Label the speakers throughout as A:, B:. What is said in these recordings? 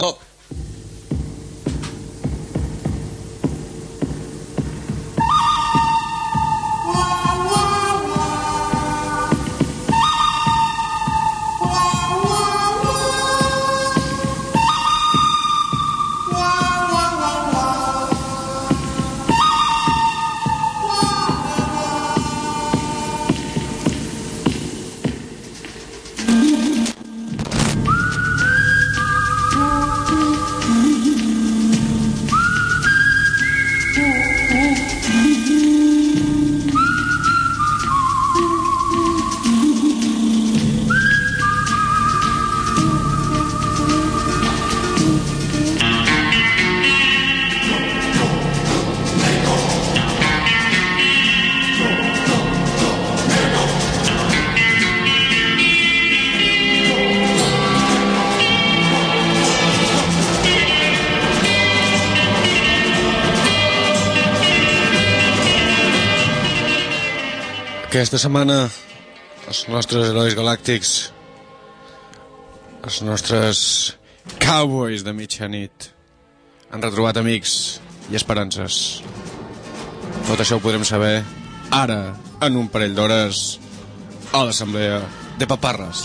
A: Oh. Aquesta setmana els nostres herois galàctics, els nostres cowboys de mitjanit, han retrobat amics i esperances. Tot això ho podrem saber ara, en un parell d'hores, a l'Assemblea de Paparres.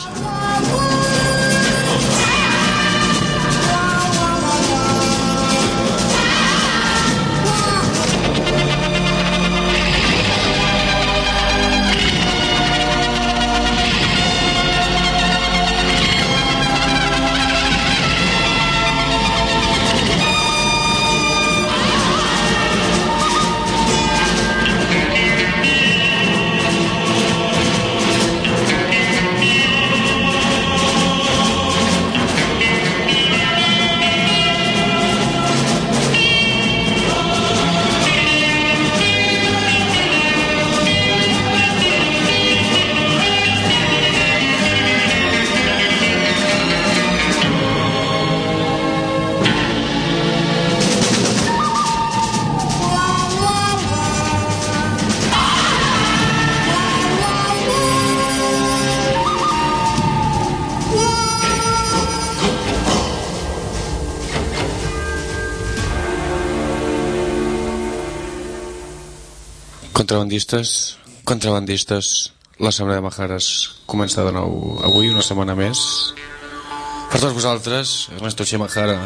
A: Contrabandistes, l'Assemblea de Majares comença de nou avui, una setmana més. Per tots vosaltres, Ernesto Chemajara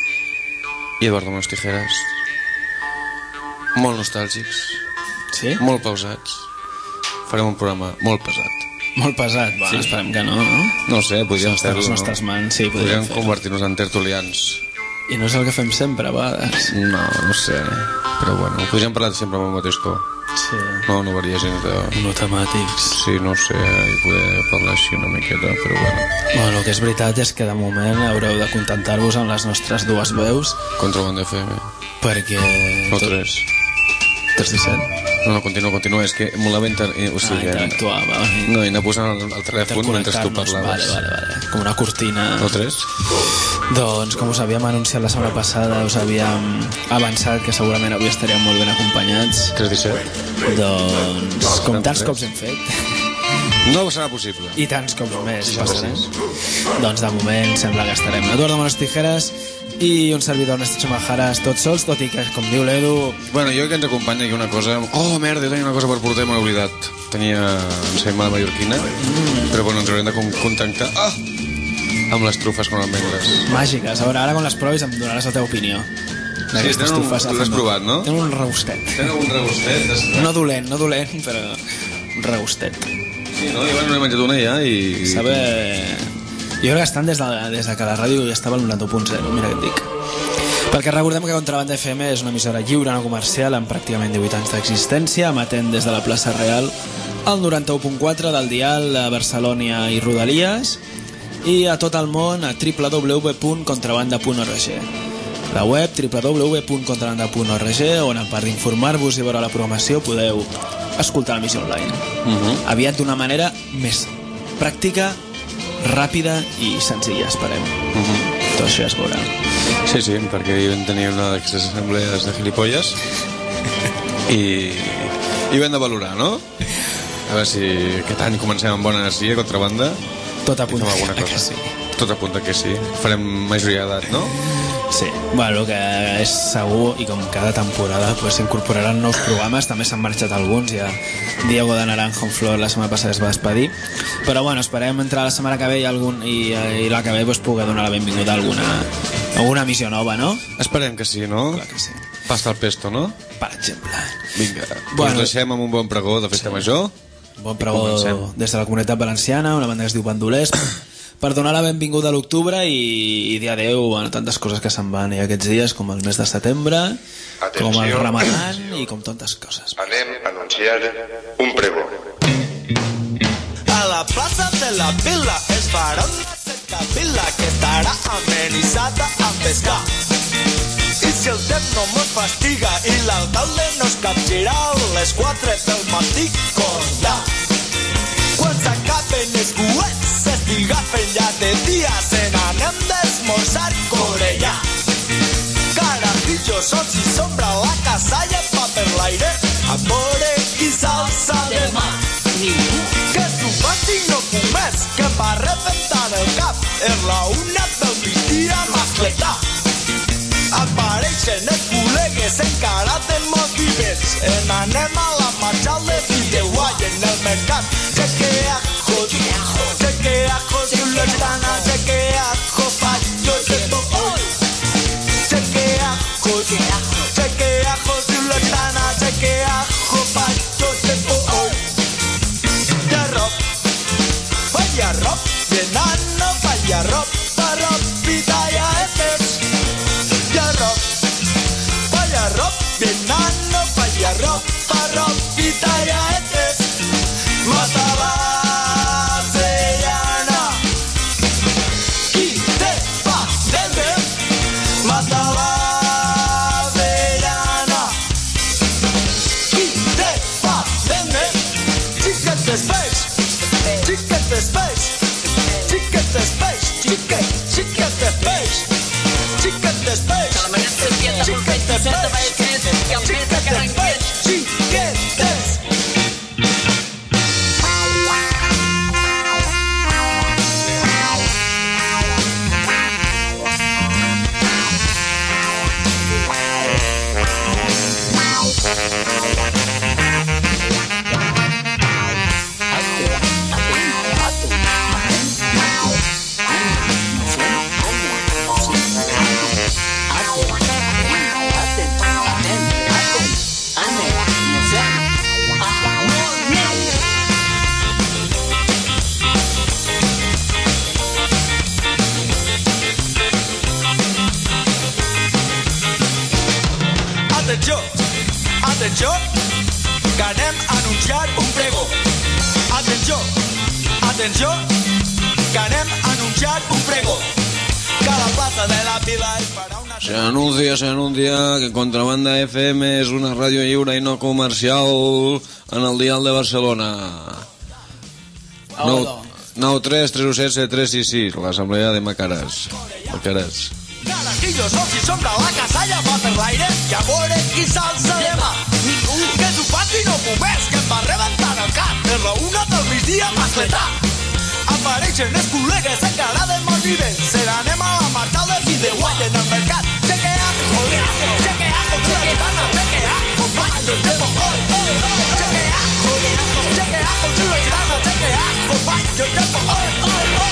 A: i Eduardo Manos Tijeras, molt nostàlgics,
B: sí?
A: Molt pausats. Farem un programa molt pesat.
B: Molt pesat? Bueno, sí. Esperem que no, no?
A: No sé, podríem fer-lo,
B: no? Mans, sí,
A: podríem convertir-nos en tertulians.
B: I no és el que fem sempre, a vegades.
A: No sé, però bueno, podríem parlar sempre amb el mateix to.
B: Sí.
A: No varia gens de...
B: Monotemàtics.
A: Sí, no sé, i poder parlar així una miqueta, però bueno.
B: Bueno, el que és veritat és que de moment haureu de contentar-vos amb les nostres dues veus.
A: Contrabanda FM.
B: Perquè...
A: No, 3.
B: 317.
A: No, continua, és que molt la venta... O sigui,
B: interactuava.
A: No, i anar posant el telèfon mentre tu parlaves.
B: Vale. Com una cortina.
A: No, 3.
B: Doncs, com us havíem anunciat la setmana passada, us havíem avançat que segurament avui estaríem molt ben acompanyats.
A: 317.
B: Doncs, com tants cops hem fet...
A: No serà possible.
B: I tants cops més passarem. Doncs de moment sembla que estarem Eduardo Manos Tijeras i un servidor Ernesto Chemajaras tots sols, tot i que, com diu l'Edu...
A: Bueno, jo que ens acompanya aquí una cosa... Oh, merda, tenia una cosa per portar i m'he oblidat. Tenia ensaïmada mallorquina, però bueno, ens haurem de contactar amb les trufes con almendres.
B: Màgiques. A veure, ara quan les provis em donaràs la teva opinió.
A: Sí, tu l'has provat, no?
B: Tenen un regustet.
A: Tenen un regustet?
B: No dolent, però un regustet.
A: Sí, no? Jo n'he menjat una ja i...
B: Sabe... Jo crec que estan des de que la ràdio ja estava al 91.0, mira què et dic. Perquè recordem que Contrabanda FM és una emissora lliure, no comercial, amb pràcticament 18 anys d'existència, emetent des de la plaça Real al 91.4 del dial a Barcelona i Rodalies, i a tot el món a www.contrabanda.org. La web www.contrabanda.org, on a part d'informar-vos i veure la programació podeu escoltar l'emissió online. Aviat d'una manera més pràctica, ràpida i senzilla, esperem. Tot això ja es veurà.
A: Sí, perquè hi vam tenir una d'aquestes assemblees de gilipolles i ho hem de valorar, no? A veure si aquest any comencem amb bona energia, Contrabanda,
B: tot apunta
A: alguna cosa.
B: Sí.
A: Tot apunta que sí. Farem majoria d'edat, no?
B: Sí, bueno, que és segur, i com cada temporada pues, s'incorporaran nous programes, també s'han marxat alguns, ja Diego de Naranjo en Flor la setmana passada es va despedir, però bueno, esperem entrar la setmana que ve i la que ve pues, poder donar la benvinguda a alguna missió nova, no?
A: Esperem que sí, no?
B: Clar que sí.
A: Pasta al pesto, no?
B: Per exemple.
A: Vinga,
B: Bueno,
A: doncs deixem amb un bon pregó de festa major.
B: Bon pregó
A: Comencem.
B: des de la Comunitat Valenciana, una banda que es diu Bandolers, per donar la benvinguda a l'octubre i dir adeu a tantes coses que se'n van aquests dies, com el mes de setembre, com el Ramadan i com tantes coses.
C: Anem a anunciar un pregó.
D: A la plaça de la vila es farà una cercavila que estarà amenitzada amb pescar. I si el temps no mos fastiga i l'alcalde no es capgirà a les 4 del matí, corda. Quan s'acaben els coets s'estiga fent ja de dia, se n'anem d'esmorzar corellà. Carajillos, sols i sombra, la casalla va per l'aire, a veure qui s'alça demà. Que s'ho faci no fumés, que em va rebentar el cap, és la una del migdia mascletà. Apareixen els col·legues encarat en motivets, anem a la marxal de Videoguay en el mercat. Chequeajos, chequeajos, chuletana, chequeajos, fallos de todo. Chequeajos, chequeajos, chuletana, chequeajos, fallos de todo. De rock, vaya rock, de nano, vaya rock, pitaya estes. De rock, vaya rock, de nano, vaya rock, pitaya estes. Mataba Sellana, qui te va vendre? Mataba Sellana, qui te va vendre? Chicken de space, chicken de space, chicken de space, chicken de space, chicken de space, chicken de space, chicken de space, chicken de Atenció, que anem a anunciar un pregó. Atenció, que anem a anunciar un pregó. Que a la plaça de la vila es farà una...
A: Se anuncia que Contrabanda FM és una ràdio lliure i no comercial en el dial de Barcelona. 9 3 3 7 3 6 6, l'assemblea de Macares.
D: Carajillos, sols i sombra, la casalla va per l'aire, i a veure qui s'alça demà. Que t'ho faci no fumés, que em va rebentar el cap, és la una del migdia mascletà. Apareixen els col·legues encarades molt vivents, se n'anem a la marxal de Videoguay en el mercat. Chequeajo, chequeajo, chuletana, chequeajo, fallos de bocor. Chequeajo, chequeajo, chuletana, chequeajo, fallos de bocor.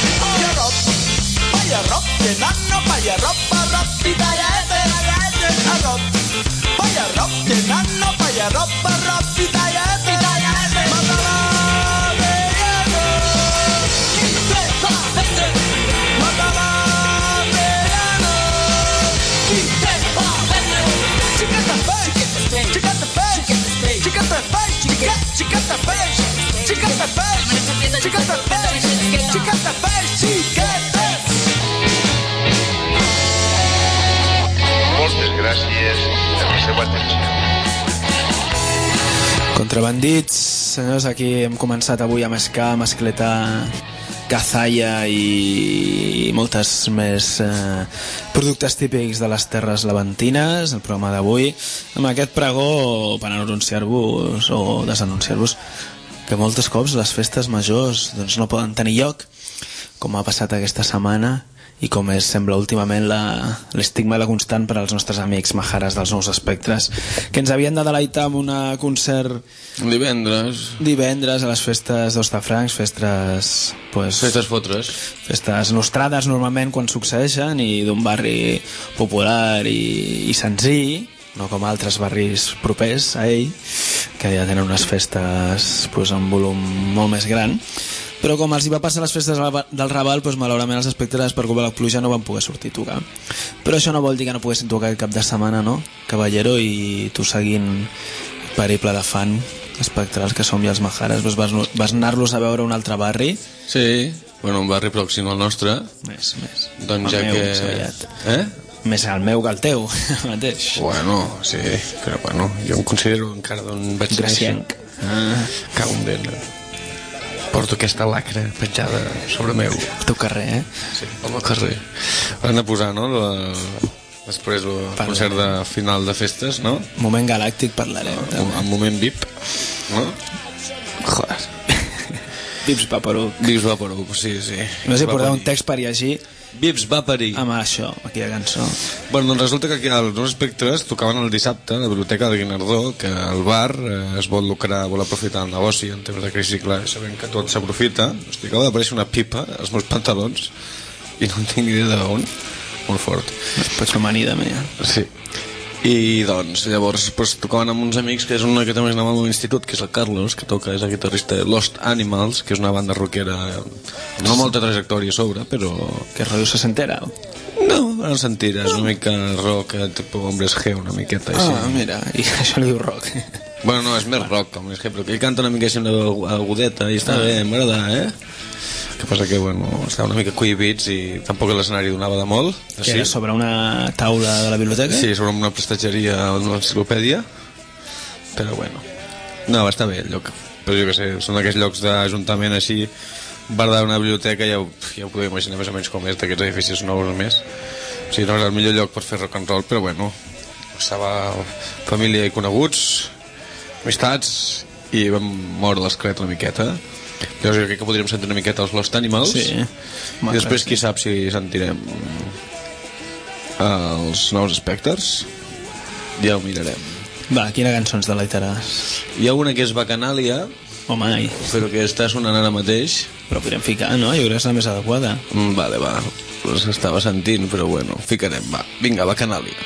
D: Vaya rock, de nano, vaya rock, pitaya este, arroz. Vaya rock, de nano, vaya rock, pitaya este, matala Bellano. Quinte pa vende, matala Bellano. Quinte pa vende, chicken the face, chicken the face, chicken the face, chicken the face, chicken the face, chicken the face, chicken the face, chicken.
C: Moltes gràcies per la seva atenció.
B: Contrabandits, senyors, aquí hem començat avui a mescar, mascletar, cazalla i moltes més productes típics de les terres levantines, el programa d'avui, amb aquest pregó per anunciar-vos o desanunciar-vos que moltes cops les festes majors doncs, no poden tenir lloc com ha passat aquesta setmana i com sembla últimament l'estigma de la constant per als nostres amics majares dels Nous Espectres, que ens havien de deleitar amb un concert divendres a les festes d'Hostafrancs, festes
A: fotres,
B: festes nostrades normalment quan succeeixen, i d'un barri popular i senzill, no com altres barris propers a ell, que ja tenen unes festes amb volum molt més gran. Però com els hi va passar a les festes del Raval, malauradament els Espectres, per culpa de la pluja, no van poder sortir a tocar. Però això no vol dir que no poguessin tocar aquest cap de setmana, no, Caballero? I tu, seguint el periple de fan espectrals que som i els majares, vas anar-los a veure a un altre barri?
A: Sí, un barri pròxim al nostre.
B: Més.
A: Doncs ja que...
B: Més al meu que al teu, mateix.
A: Bueno, sí, però jo em considero encara d'on vaig néixer. Cago en dent. Porto aquesta lacra penjada sobre meu.
B: El teu carrer,
A: Sí, el meu carrer. Van a posar, no? Després el concert de final de festes, no?
B: Moment galàctic parlarem.
A: El moment VIP, no? Joder.
B: Vips Vaporub.
A: Vips Vaporub, sí.
B: No sé portar un text per llegir.
A: Vips Vaporub.
B: Amb això, aquella cançó.
A: Bueno, doncs resulta que aquí els Nous Espectres tocaven el dissabte a la biblioteca de Guinardó, que el bar es vol lucrar, vol aprofitar el negoci en temps de crisi, clar, sabent que tot s'aprofita. Hosti, acaba d'aparèixer una pipa als meus pantalons i no en tinc ni idea d'on. Molt fort.
B: Pots fer amanida, mira.
A: Sí. I doncs llavors tocaven amb uns amics, que és una que també anava a l'institut, que és el Carlos, que toca, és el guitarrista de Lost Animals, que és una banda rockera no molta trajectòria a sobre, però...
B: Que rotllo sessentera?
A: No, no sentiràs, una mica rock, tipus Hombres G, una miqueta així.
B: Mira, i això li diu rock.
A: Bueno, no, és més rock, Hombres G, però que ell canta una mica així una agudeta i està bé, m'agrada, que passa que, estava una mica cohibits i tampoc l'escenari donava de molt.
B: Que era sobre una taula de la biblioteca?
A: Sí, sobre una prestatgeria d'una enciclopèdia, però no, va estar bé el lloc, però jo què sé, són aquells llocs d'ajuntament així, bar d'una biblioteca, ja ho podeu imaginar més o menys com és, d'aquests edificis nous o més. O sigui, no era el millor lloc per fer rock and roll, però estava família i coneguts, amistats, i vam moure l'esquelet una miqueta. Llavors jo crec que podríem sentir una miqueta els Lost Animals, i després qui sap si sentirem els Nous Espectres, ja ho mirarem.
B: Va, quina cançó ens deleitaràs?
A: Hi ha una que és Bacanàlia, però que està sonant ara mateix.
B: Però podríem ficar, no? Jo crec que és la més adequada.
A: Vale, estava sentint, però ficarem, va. Vinga, Bacanàlia.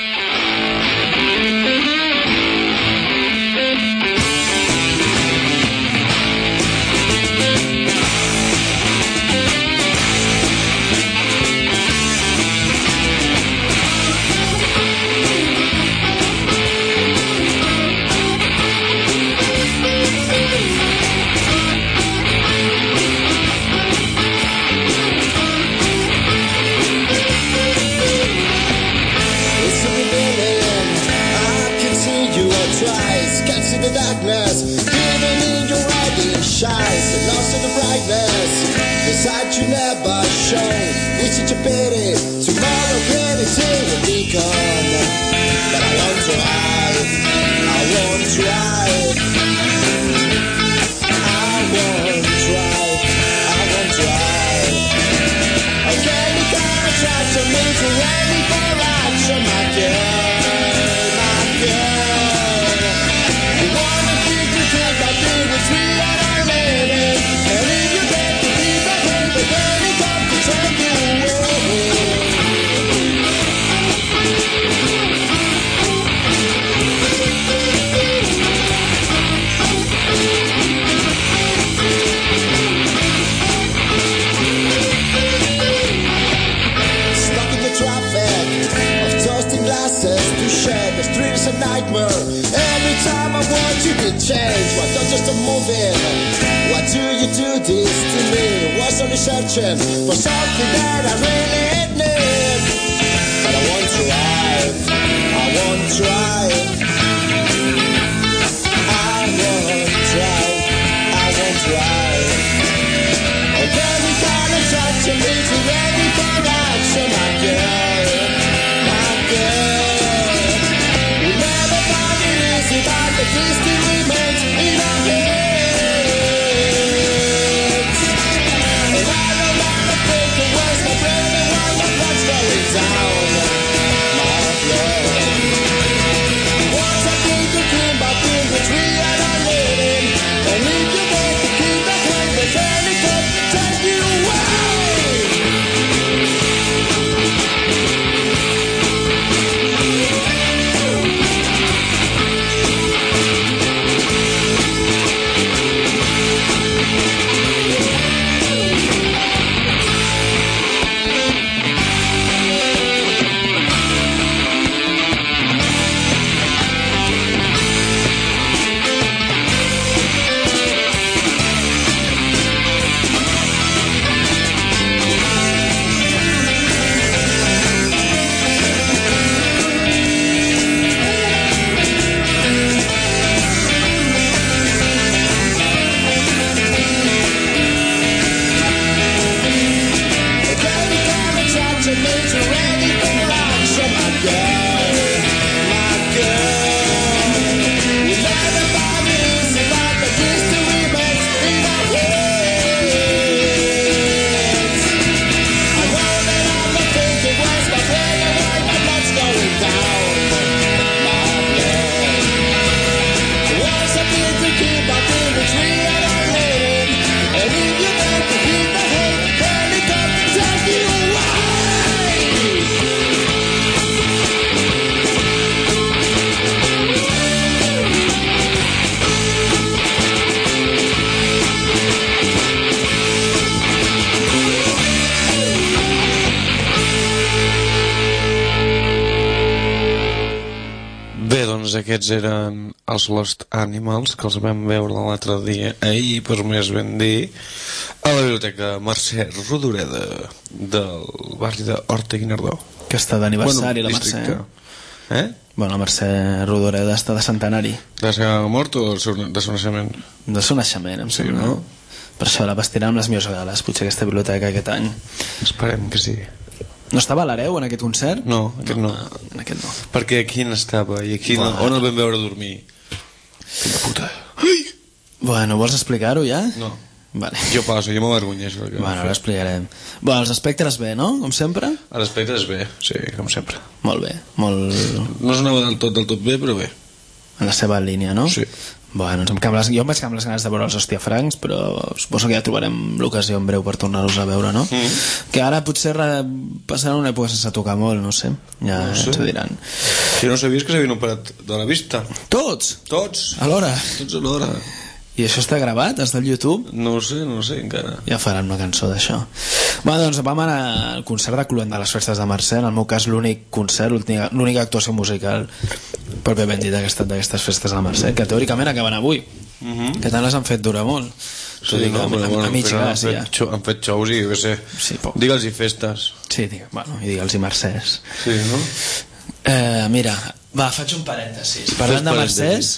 E: Searching for something that I really need, but I won't try. I won't try. Oh, baby, kind of touching me, too ready for action, my girl, my girl. We never found it easy, but the key still remains in our heads. And I don't want
A: doncs aquests eren els Lost Animals, que els vam veure l'altre dia, ahir, per més ben dir, a la biblioteca Mercè Rodoreda del barri d'Horta-Guinardó.
B: Que està d'aniversari, la Mercè. Bueno, la Mercè Rodoreda està de centenari.
A: De la seva mort o de seu naixement?
B: De seu naixement, em sembla.
A: no?
B: Per això la vestirà amb les millors gales, potser aquesta biblioteca aquest any.
A: Esperem que sí.
B: No estava a l'Hereu en aquest concert?
A: No, aquest no.
B: En aquest no.
A: Perquè aquí n'estava i aquí no, on el vam veure dormir. Fill de puta.
B: Bueno, vols explicar-ho ja?
A: No.
B: Vale.
A: Jo passo, jo m'avergonyeixo.
B: Bueno, ara explicarem. Bueno, els espectres bé, no? Com sempre?
A: A l'aspecte és bé, sí, com sempre.
B: Molt bé, molt...
A: No sonava del tot bé, però bé.
B: En la seva línia, no?
A: Sí.
B: Bueno, jo em vaig quedar amb les ganes de veure els Hostiafrancs, però suposo que ja trobarem l'ocasió en breu per tornar-los a veure, no? Que ara potser passaran una època sense tocar molt, no sé. Ja
A: No sé.
B: ens ho diran.
A: Si no sabies que s'havien operat de la vista?
B: Tots!
A: Tots?
B: Alhora!
A: Tots alhora.
B: I això està gravat? Està al YouTube?
A: No ho sé encara.
B: Ja faran una cançó d'això. Bueno, doncs vam anar al concert de Cluent de les Festes de Mercè. En el meu cas, l'únic concert, l'única actuació musical pròpiament dit d'aquestes festes de Mercè, que teòricament acaben avui. Que tant les han fet durar molt.
A: Sí, no, però
B: a mig gas, ja.
A: Han fet xous i jo què sé.
B: Sí, poc.
A: Digue'ls-hi festes.
B: Sí, bueno, i digue'ls-hi Mercès.
A: Sí, no?
B: Mira, va, faig un parèntesis. Parlant de Mercès,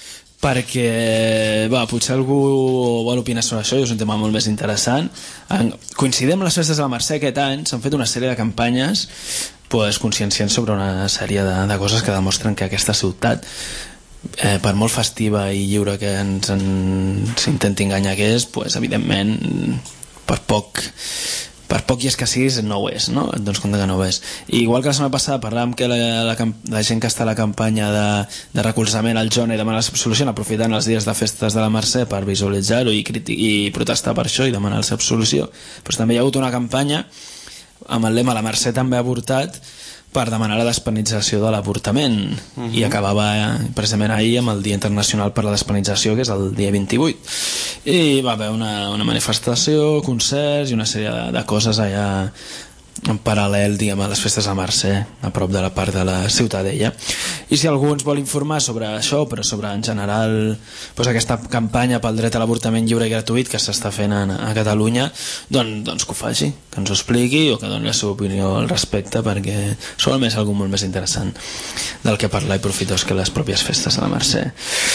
B: perquè potser algú vol opinar sobre això i és un tema molt més interessant. Coincidim amb les festes de la Mercè aquest any, s'han fet una sèrie de campanyes conscienciant sobre una sèrie de coses que demostren que aquesta ciutat, per molt festiva i lliure que s'intenti enganyar que és, evidentment per poc i és que siguis no ho és, no? Et dones compte que no ho és. I igual que la setmana passada parlàvem que la gent que està a la campanya de recolzament al Jona i demanar la seva absolució, aprofitant els dies de festes de la Mercè per visualitzar-ho i protestar per això i demanar la seva absolució, doncs també hi ha hagut una campanya amb el lema "La Mercè també ha avortat", per demanar la despenalització de l'avortament. I acabava precisament ahir amb el Dia Internacional per la Despenalització, que és el dia 28. I va haver una manifestació, concerts i una sèrie de coses allà en paral·lel, diguem, a les festes de Mercè, a prop de la part de la Ciutadella. I si algú ens vol informar sobre això, però sobre en general aquesta campanya pel dret a l'avortament lliure i gratuït que s'està fent a Catalunya, doncs que ho faci, que ens ho expliqui o que doni la seva opinió al respecte, perquè sol més algú molt més interessant del que parlar i profitós que les pròpies festes de la Mercè.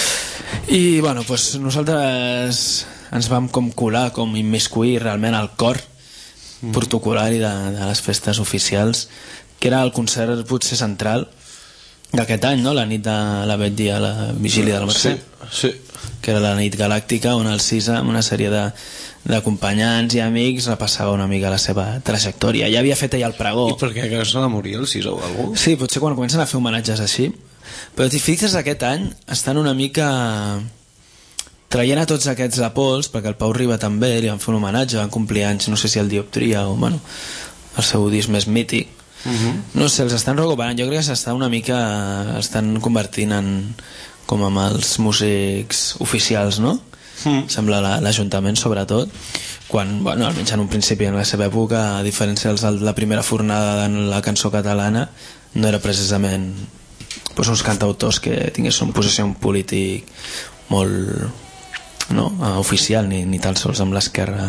B: I nosaltres ens vam colar, immiscuir realment al cor protocolari de les festes oficials, que era el concert potser central d'aquest any, no? La nit de la Betty a la vigília de la Mercè,
A: sí.
B: Que era la nit galàctica on el CISA, amb una sèrie d'acompanyants i amics, repassava una mica la seva trajectòria. Ja havia fet ell el pregó.
A: I per què que s'ha de morir el CISA o alguna cosa?
B: Sí, potser quan comencen a fer homenatges així, però t'hi fixes, aquest any estan una mica traient a tots aquests de pols, perquè el Pau Riba també li van fer un homenatge, van complir anys, no sé si el Dioptria o el seu disc més mític. No sé, els estan recuperant. Jo crec que estan convertint com amb els músics oficials, no? Sembla l'Ajuntament, sobretot, quan, almenys en un principi, en la seva època, a diferència de la primera fornada de la cançó catalana, no era precisament uns cantautors que tinguessin un posició polític molt oficial, ni tan sols amb l'esquerra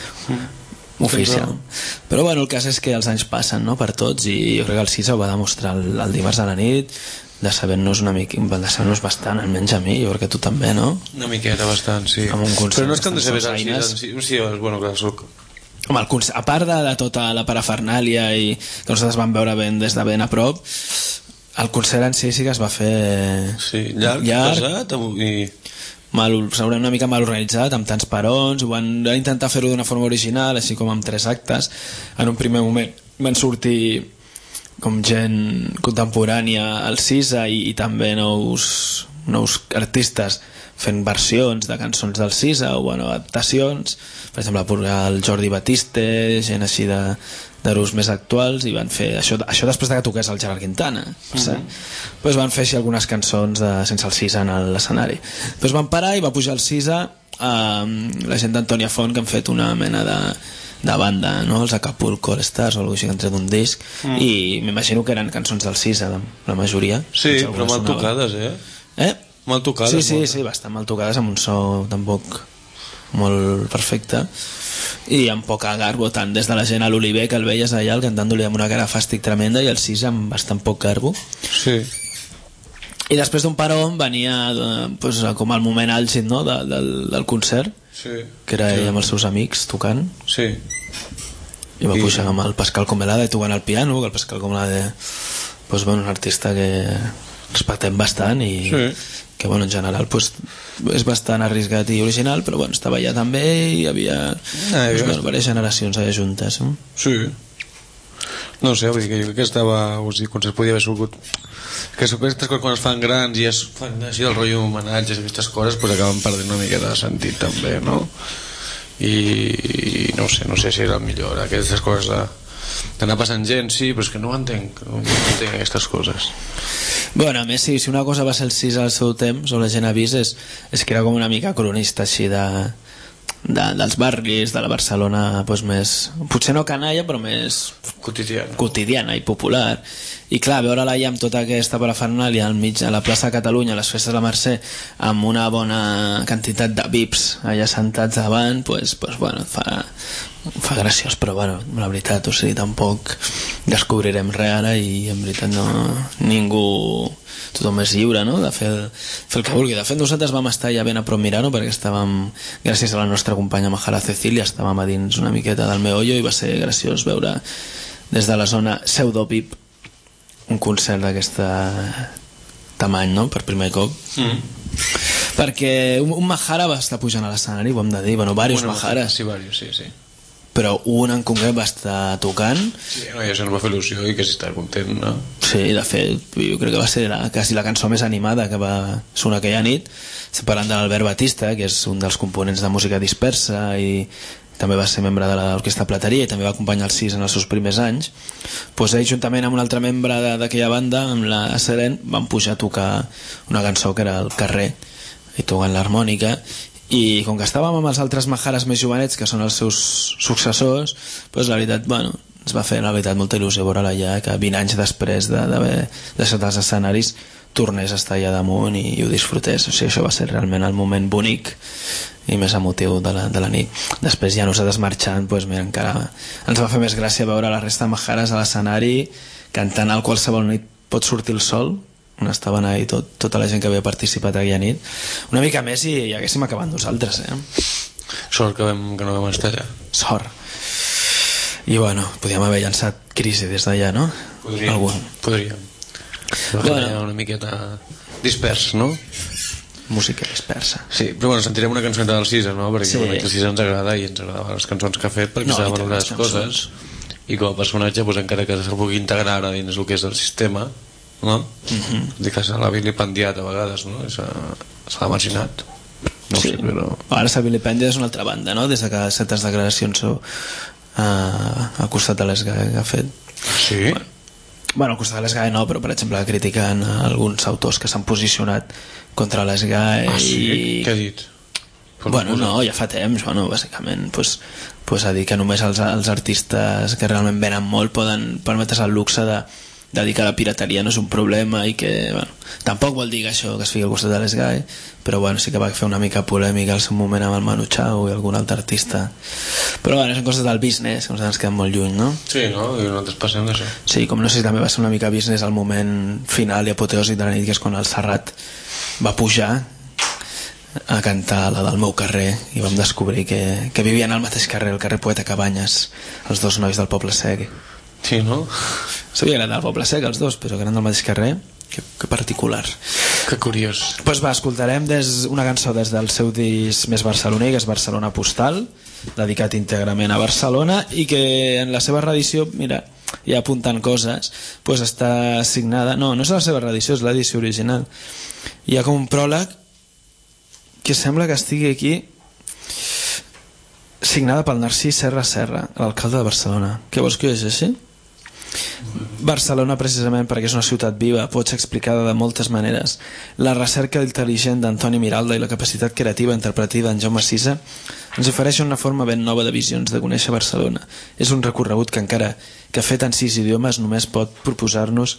B: oficial. Però el cas és que els anys passen, no?, per tots, i jo crec que el CISA ho va demostrar el dimarts a la nit, de saber-nos bastant, almenys a mi, jo crec que tu també, no?
A: Una miqueta, bastant, sí.
B: Amb un concert,
A: però no és que han de saber
B: sí,
A: és bueno, clar, soc...
B: Home, a part de tota la parafernàlia i que nosaltres vam veure des de ben a prop, el concert en sí que es va fer
A: llarg, pesat i...
B: segurament una mica mal organitzat, amb tants perons. Van intentar fer-ho d'una forma original, així com amb 3 actes. En un primer moment van sortir com gent contemporània al CISA i també nous artistes fent versions de cançons del CISA o adaptacions, per exemple el Jordi Batiste, gent així d'herois més actuals, i van fer això després de que toqués el Gerard Quintana, doncs van fer així algunes cançons sense el CISA en l'escenari. Doncs van parar i va pujar el CISA la gent d'Antònia Font, que han fet una mena de banda, no? Els Acapulco All Stars o alguna cosa que han tret un disc, i m'imagino que eren cançons del Sisa, la majoria.
F: Sí, però mal tocades, mal tocades.
B: Sí, bastant mal tocades, amb un so tampoc molt perfecte, i amb poca garbo, tant des de la gent a l'Oliver, que el veies allà el cantant-li amb una cara fàstic tremenda, i el Sisa amb bastant poc garbo.
F: Sí.
B: I després d'un parón venia pues, com el moment àlgid, no? del concert, que era ell amb els seus amics tocant, i va pujar amb el Pascal Comelada i tocant el piano, que el Pascal Comelada pues, un artista que respectem bastant i que bueno, en general pues, és bastant arriscat i original, però bueno, estava allà també i hi havia diverses generacions allà juntes.
F: Sí, no sé, vull dir que jo crec que estava, o sigui, concert podia haver sorgut, que aquestes coses quan es fan grans i es fan així del rotllo homenatges i aquestes coses, pues acaben perdent una miqueta de sentit també, no? I no sé si era el millor aquestes coses d'anar passant gent, sí, però és que no ho entenc, no entenc aquestes coses.
B: Bueno, a més, si una cosa va ser el 6 al seu temps, o la gent ha vist, és que era com una mica cronista així dels barris de la Barcelona pues, més, potser no canalla, però més quotidiana i popular. I clar, veure-la ja amb tota aquesta parafernàlia al mig, a la plaça de Catalunya, a les festes de la Mercè, amb una bona quantitat de vips allà sentats davant, pues bueno, fa graciós, però bueno, la veritat, o sigui, tampoc descobrirem res ara, i en veritat no, ningú, tothom és lliure, no?, de fer el que vulgui. De fet, nosaltres vam estar ja ben a prop mirant-ho, perquè estàvem, gràcies a la nostra companya Majara Cecilia, estàvem a dins una miqueta del meollo, i va ser graciós veure des de la zona pseudo-VIP un concert d'aquesta tamany, no?, per primer cop. Perquè un Majara va estar pujant a l'escenari, ho hem de dir, bueno, diversos Majares.
F: Sí, diversos, sí.
B: Però un en concret va estar tocant.
F: Sí, no, i això ens va fer il·lusió i que si estava content, no?
B: Sí, de fet, jo crec que va ser quasi la cançó més animada que va sonar aquella nit. Estic parlant de l'Albert Batista, que és un dels components de Música Dispersa i també va ser membre de l'Orquestra Plateria i també va acompanyar el Sis en els seus primers anys. Pues ell, juntament amb un altre membre d'aquella banda, amb la Seren, van pujar a tocar una cançó que era El carrer, i tocant l'harmònica. I com que estàvem amb els altres Majares més jovenets, que són els seus successors, pues la veritat, bueno, ens va fer la veritat molta il·lusió veure-la ja, que 20 anys després d'haver deixat els escenaris tornés a estar allà damunt i ho disfrutés. O sigui, això va ser realment el moment bonic i més emotiu de la nit. Després ja nosaltres marxant, pues, mira, encara ens va fer més gràcia veure la resta de Majares a l'escenari cantant al Qualsevol nit pot sortir el sol, on estaven ahí tota la gent que havia participat aquella nit, una mica més i haguéssim acabat nosaltres,
F: Sort que no vam estar allà.
B: Sort. I bueno, podíem haver llançat Crisi des d'allà, no?
F: Podríem. Bueno, una miqueta dispers, no?
B: Música dispersa.
F: Sí, però bueno, sentirem una cançoneta del Cisa, no? Perquè sí. El Cisa ens agrada i ens agradaven les cançons que ha fet perquè s'ha de valorar les coses, i com a personatge, pues, encara que se'l pugui integrar ara dins el que és el sistema, no? Dic que se l'ha vilipendiat a vegades, no? Se l'ha marginat, no sé, però...
B: Ara s'ha vilipendiat és una altra banda, no? Des que certes declaracions al costat de l'ESGAE ha fet.
F: Sí?
B: Bueno, al costat de l'ESGAE no, però per exemple criticant alguns autors que s'han posicionat contra l'ESGAE.
F: Sí? Què ha dit?
B: Bueno, no, ja fa temps, bueno, bàsicament pues a dir que només els artistes que realment venen molt poden permetre's el luxe de dir que la pirateria no és un problema i que, bueno, tampoc vol dir que això que es fiqui al costat de l'ESGAE, però bueno, sí que va fer una mica polèmica al seu moment amb el Manu Chao i algun altre artista, però bueno, són coses del business que nosaltres quedem molt lluny, no?
F: Sí, no? I nosaltres passem d'això.
B: Sí, com no sé si també va ser una mica business al moment final i apoteòsic de la nit, que és quan el Serrat va pujar a cantar la del meu carrer i vam descobrir que vivien al mateix carrer, el carrer Poeta Cabanyes, els dos nois del Poble Sec.
F: Sí, no?
B: Sabia que eren del Poble Sec els dos, però que eren del mateix carrer. Que particular.
F: Que curiós.
B: Pues va, escoltarem una cançó des del seu disc més barceloní, que és Barcelona Postal, dedicat íntegrament a Barcelona, i que en la seva reedició, mira, ja apuntant coses, pues està signada, no és la seva reedició, és l'edició original. Hi ha com un pròleg que sembla que estigui aquí signada pel Narcís Serra, l'alcalde de Barcelona. Què vols que ho llegeixi? Barcelona, precisament perquè és una ciutat viva, pot ser explicada de moltes maneres. La recerca intel·ligent d'Antoni Miralda i la capacitat creativa interpretiva d'en Jaume Sisa ens ofereixen una forma ben nova de visions de conèixer Barcelona. És un recorregut que, encara que fet en 6 idiomes, només pot proposar-nos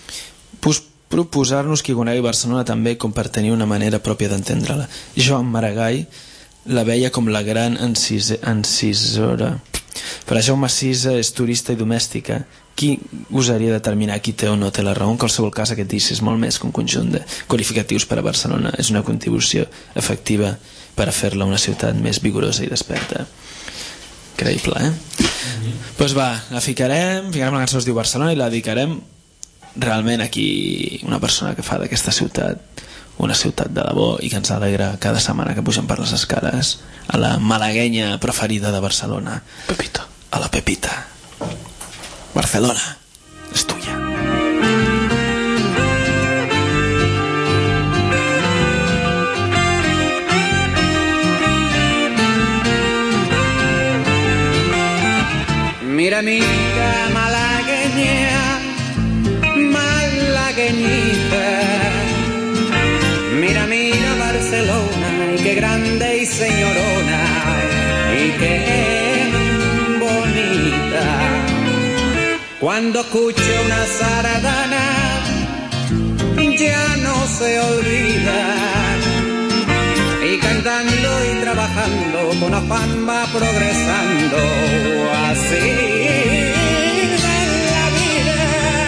B: qui conegui Barcelona també com per tenir una manera pròpia d'entendre-la. Joan Maragall la veia com la gran encisora. Per a Jaume Sisa és turista i domèstica. Qui gosaria determinar qui té o no té la raó? En qualsevol cas, aquest disc és molt més que un conjunt de qualificatius per a Barcelona. És una contribució efectiva per a fer-la una ciutat més vigorosa i desperta. Creïble, Doncs va, ficarem una cançó que es diu Barcelona i la dedicarem realment aquí una persona que fa d'aquesta ciutat una ciutat de debò i que ens alegra cada setmana que pugem per les escales, a la malaguenya preferida de Barcelona, Pepita. A la Pepita. Barcelona, és tuya.
G: Mira, mira, malagueña, malagueñita. Mira, mira Barcelona, y qué grande y señorona, y qué bonita. Cuando escucho una sardana, ya no se olvida. Y cantando y trabajando, con afán va progresando, así es la vida.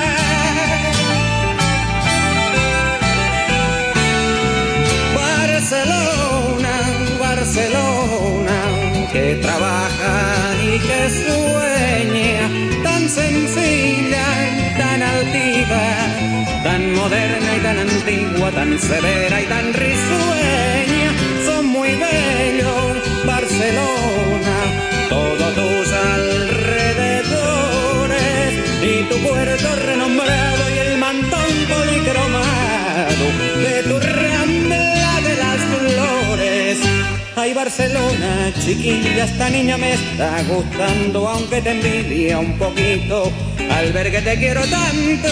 G: Barcelona, Barcelona, que trabaja y que sueña, tan sencilla, tan altiva, tan moderna y tan antigua, tan severa y tan risueña. Son muy bellos, Barcelona, todos tus alrededores, y tu puerto renombrado y el mantón policromado de tu rambla de las flores. Ay, Barcelona, chiquilla, esta niña me está gustando, aunque te envidia un poquito al ver que te quiero tanto.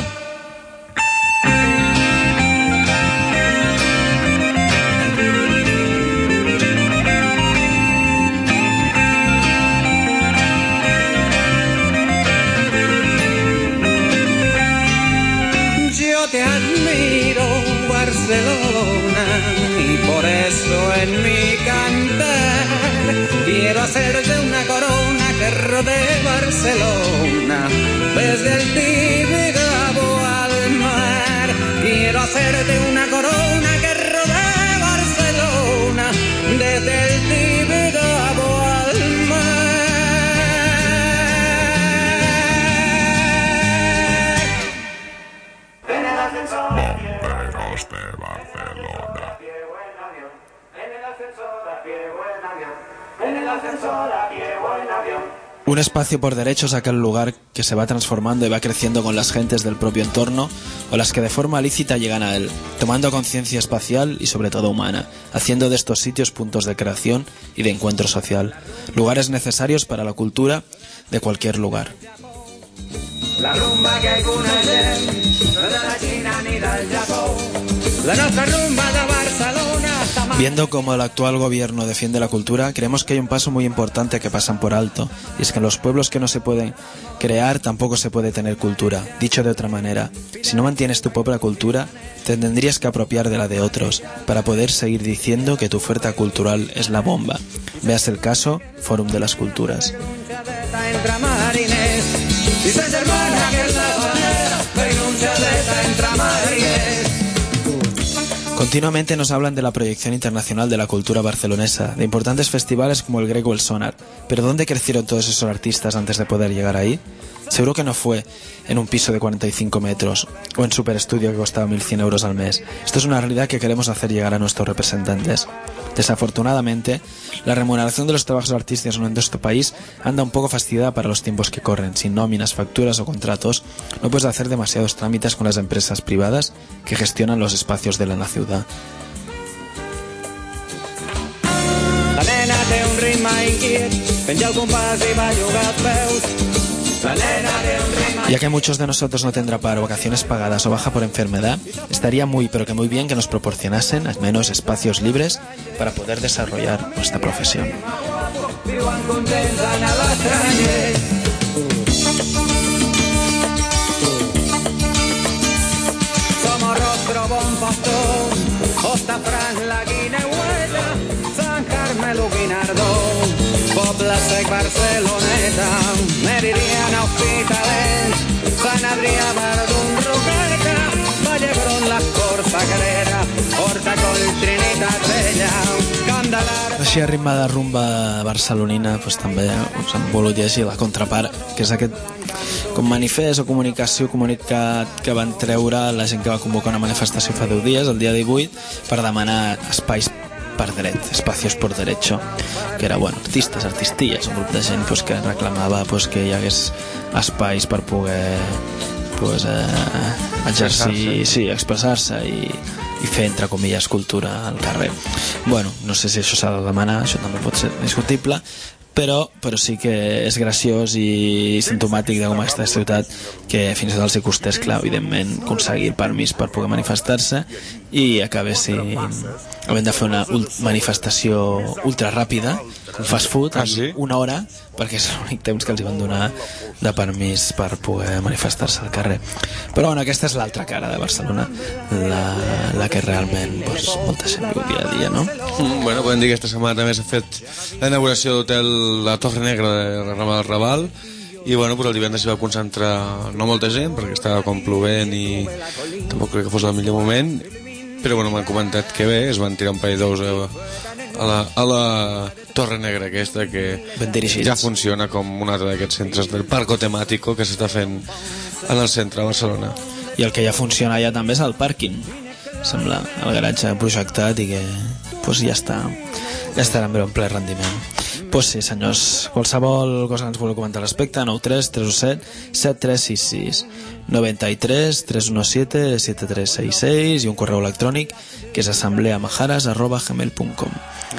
G: Yo te admiro, Barcelona, y por eso en mi cantar quiero hacerte una corona que rodee Barcelona desde el Tibidabo al mar. Quiero hacerte una corona que rodee Barcelona desde el Tibidabo al mar. En el ascensor a pie, bomberos de Barcelona. En el ascensor a pie, buen avión. En el ascensor a pie, buen avión.
B: Un espacio por derecho es aquel lugar que se va transformando y va creciendo con las gentes del propio entorno o las que de forma lícita llegan a él, tomando conciencia espacial y sobre todo humana, haciendo de estos sitios puntos de creación y de encuentro social, lugares necesarios para la cultura de cualquier lugar.
G: La rumba que hay una gent, no de la China ni del Japó. La nostra rumba de Barcelona.
B: Viendo cómo el actual gobierno defiende la cultura, creemos que hay un paso muy importante que pasan por alto, y es que en los pueblos que no se pueden crear tampoco se puede tener cultura. Dicho de otra manera, si no mantienes tu propia cultura, te tendrías que apropiar de la de otros, para poder seguir diciendo que tu oferta cultural es la bomba. Veas el caso Fòrum de les Cultures. Continuamente nos hablan de la proyección internacional de la cultura barcelonesa, de importantes festivales como el Greco o el Sonar. Pero ¿dónde crecieron todos esos artistas antes de poder llegar ahí? Seguro que no fue en un piso de 45 metros o en Super Estudio que costaba 1.100 euros al mes. Esto es una realidad que queremos hacer llegar a nuestros representantes. Desafortunadamente, la remuneración de los trabajos artísticos en nuestro país anda un poco fastidiada para los tiempos que corren. Sin nóminas, facturas o contratos, no puedes hacer demasiados trámites con las empresas privadas que gestionan los espacios de la ciudad.
G: La nena té un ritme inquiet, penja el compàs i va jugar els peus. La nena té un ritme
B: Ya que muchos de nosotros no tendrá paro, vacaciones pagadas o baja por enfermedad, estaría muy pero que muy bien que nos proporcionasen al menos espacios libres para poder desarrollar nuestra profesión.
G: Somos Rostro, Bon Pastor, Hostafrancs, la Guineueta, Sant Carmelo, Guinardó, Poble Sec, Barceloneta, Meridiana, Hospitalet, Sant Adrià, Verdun, Roqueta, Vall d'Hebron, la Cor Sagrera, Horta, Coll, Trinitat Vella, Candelar...
B: Així a ritme de rumba barcelonina doncs també us hem volut llegir la contrapart, que és aquest com manifest o comunicat que van treure la gent que va convocar una manifestació fa 10 dies, el dia 18, per demanar espais per dret, espacios por derecho, que era, bueno, artistilles, un grup de gent pues, que reclamava pues, que hi hagués espais per poder pues, exercir, sí, expressar-se i fer, entre comilles, cultura al carrer. Bueno, no sé si això s'ha de demanar, això també pot ser discutible, però sí que és graciós i simptomàtic de com aquesta ciutat que fins i tot els hi costés, clar, evidentment, aconseguir permís per poder manifestar-se i acabessin havent de fer una manifestació ultra ràpida, fast food, en una hora, perquè és l'únic temps que els hi van donar de permís per poder manifestar-se al carrer. Però bueno, aquesta és l'altra cara de Barcelona, la que realment doncs, molta gent viu dia a dia, no?
A: Bueno, podem dir que aquesta setmana també s'ha fet la inauguració d'hotel La Torre Negra de Raval i bueno, pues el divendres s'hi va concentrar no molta gent perquè estava com plovent i tampoc crec que fos el millor moment, però bueno, m'han comentat que bé, es van tirar un parell d'ous a la Torre Negra aquesta que ja funciona com un altre d'aquests centres del parco temàtico que s'està fent en el centre de Barcelona.
B: I el que ja funciona ja també és el pàrquing, sembla, el garatge projectat i que pues, ja estarà en ple rendiment. Pues sí, senyors, qualsevol cosa que ens vulgueu comentar al respecte, 93 317 7366 93 317 7366 i un correu electrònic que és assembleamajaras@gmail.com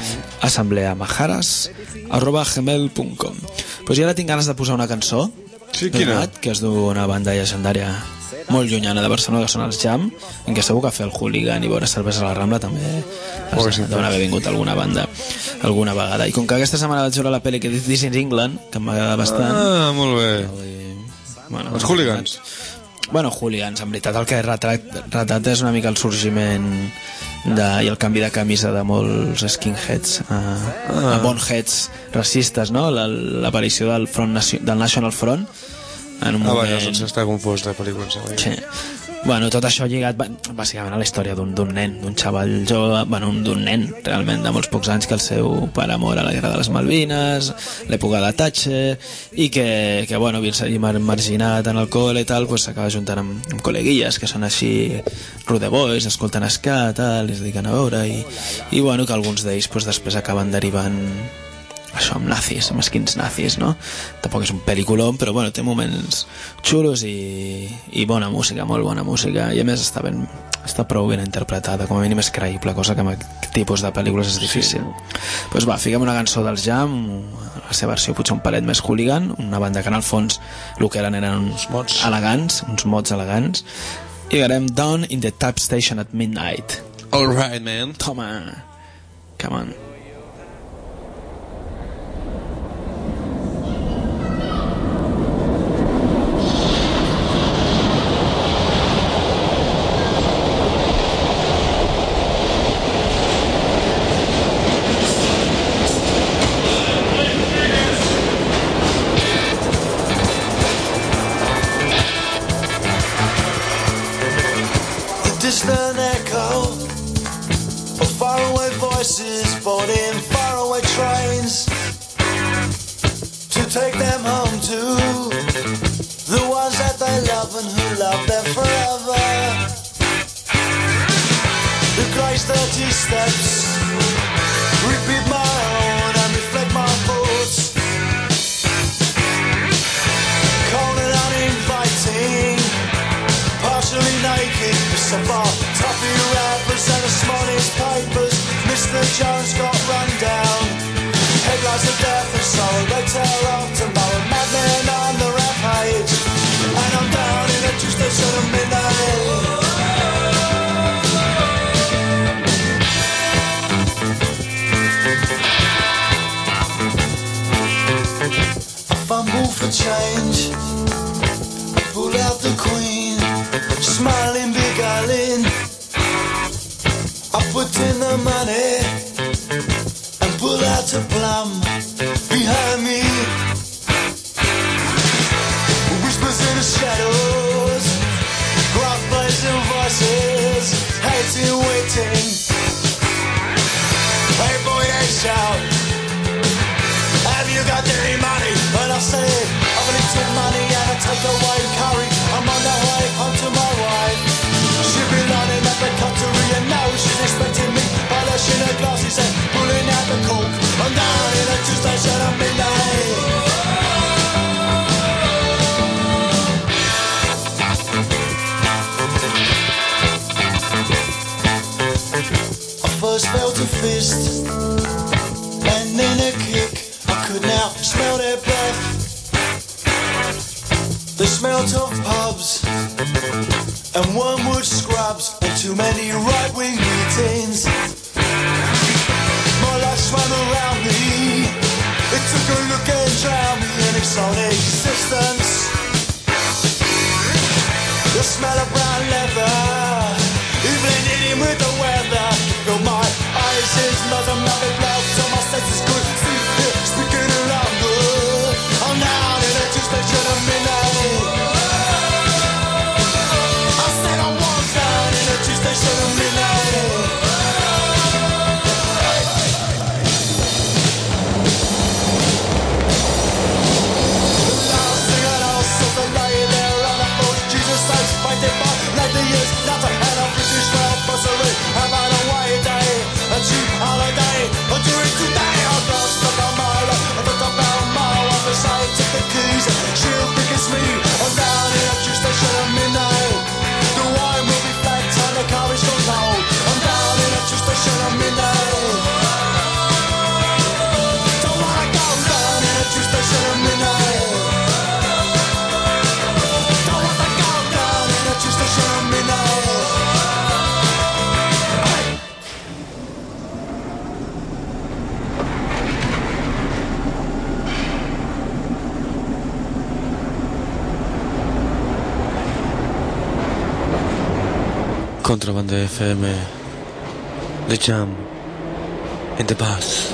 B: assembleamajaras@gmail.com. Pues ja ara tinc ganes de posar una cançó,
A: sí, quina?
B: Que és d'una banda llegendària molt llunyana de Barcelona, que són els Jam, en què segur que fer el hooligan i veure cervesa a la Rambla també deuen haver vingut alguna banda alguna vegada. I com que aquesta setmana vaig veure la pel·li que This is England, que m'agrada bastant...
A: Ah, molt bé.
B: Bueno,
A: els hooligans.
B: Bueno, hooligans, en veritat el que retrata és una mica el sorgiment i el canvi de camisa de molts skinheads a bonheads racistes, no? L'aparició del National Front en un moment...
A: Bueno, s'està confós de pel·lícula.
B: Sí. Bueno, tot això lligat bàsicament a la història d'un nen, d'un xaval jove, bueno, d'un nen realment de molts pocs anys, que el seu pare mor a la Guerra de les Malvines, l'època de Thatcher, i que bueno, marginat en el col·le i tal, pues s'acaba juntant amb col·leguilles que són així rude boys, escolten ska, tal, i es dediquen a veure, i bueno, que alguns d'ells pues, després acaben derivant això amb nazis, amb skins nazis, no? Tampoc és un pel·lículon, però bueno, té moments xulos i bona música, molt bona música, i a més està prou ben interpretada, com a mínim és creïble, cosa que amb aquest tipus de pel·lícules és difícil. Doncs va, fiquem una cançó dels Jam, la seva versió potser un palet més hooligan, una banda que en el fons el que eren uns mods elegants, i farem Down in the Tap Station at Midnight.
A: All right, man.
B: Toma, come on.
E: Distant echo of faraway voices boarding faraway trains to take them home to the ones that they love and who love them forever. The Christ 30 steps repeat my own and reflect my thoughts, cold and uninviting, partially naked, some bar, toffee wrappers and a small newspapers. Mr. Jones got run down. Headlines of death and sorrow, they tell of tomorrow. Madmen on the rampage.
D: And I'm down in a two station at midnight. I fumble for change, I pull out the queen, smiling big Eileen. I put in the money and pull out a plum behind me. Whispers in the shadows, cross blazing voices, hating, waiting. Hey boy, they shout, have you got any money? And I say, I've a little money and I take away curry. I'm on the way home to my wife. She's been lining at the cutlery and now she's expecting me. Polishing her glasses and pulling out the cork. I'm down in a two-station at midnight. I first felt a fist and then a kick. I could now smell their breath. They smelt of pubs and wormwood scrubs and too many right-wing meetings. My life swam around me. It took a look and drowned me in its own existence. The smell of brown leather, it blended in with the weather. Filled my eyes, his nose and mouth and blood till my senses could see it speaking around good. I'm down in a two-station at midnight. I said I was down in a two-station at midnight. The last thing I know, so to lay there on a boat, Jesus says, fight it by like the years, not to have a British rail bursary. How about a white day, a cheap holiday, a drink today, I'll go stuck a mile, I thought about a mile, off the side, took the keys, she'll think it's me, I'm down in a two-station at midnight. The wine will be flat and the car is gone cold. I'm down in a two-station at midnight. Don't wanna go down in a two-station at midnight. Don't wanna go down in a two-station at midnight.
F: Contrabanda FM, The Jam in the Bus.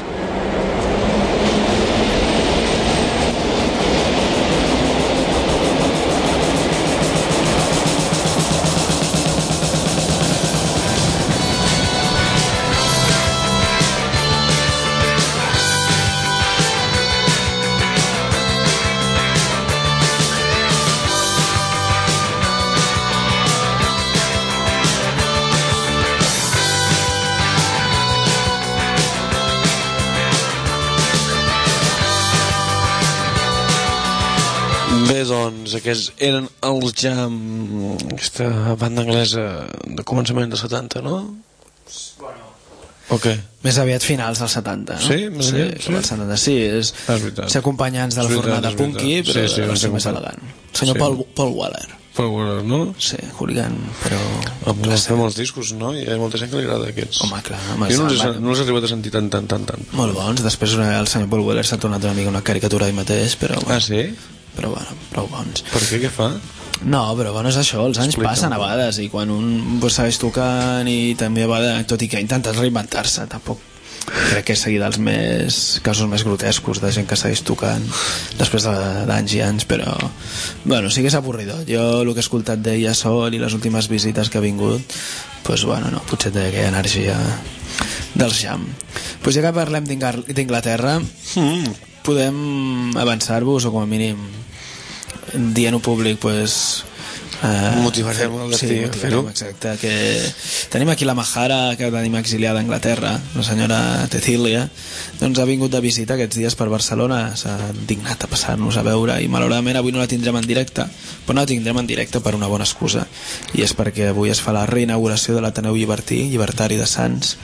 F: Bé, doncs, aquests eren els Jam, aquesta banda anglesa de començament dels 70, no?
B: Bueno,
F: o què?
B: Més aviat finals dels 70, no?
F: Sí? Més aviat,
B: sí? Els 70, sí, és ser acompanyants de la fornada punky, però sí, sí, més elegant. Senyor sí. Paul Weller.
F: Paul Weller, no?
B: Sí, hooligan, però...
F: Fem els discos, no? Hi ha molta gent que li agrada aquests.
B: Home, clar.
F: Jo no els he arribat a sentir tant.
B: Molt bons, després el senyor Paul Weller s'ha tornat una mica una caricatura d'ell mateix, però...
F: Ah, sí?
B: Però bueno, prou bons.
F: Per què fa?
B: No, però bueno, és això, els anys passen a vegades i quan un segueix tocant i també a vegades, tot i que intentes reinventar-se, tampoc crec que és seguir dels casos més grotescos de gent que segueix tocant després d'anys i anys, però bueno, sí que és avorridor. Jo el que he escoltat d'ella sol i les últimes visites que ha vingut, pues bueno, no, potser té aquella energia dels Jam. Pues ja que parlem d'Inglaterra, podem avançar-vos o com a mínim dient-ho públic, pues
F: motivarem el destí a fer-ho.
B: Exacte, que tenim aquí la Mahara, que tenim exiliada a Anglaterra, la senyora Cecilia, doncs ha vingut de visita aquests dies per Barcelona, s'ha dignat a passar-nos a veure i malauradament avui no la tindrem en directe, però no la tindrem en directe per una bona excusa, i és perquè avui es fa la reinauguració de l'Ateneu Llibertari de Sants,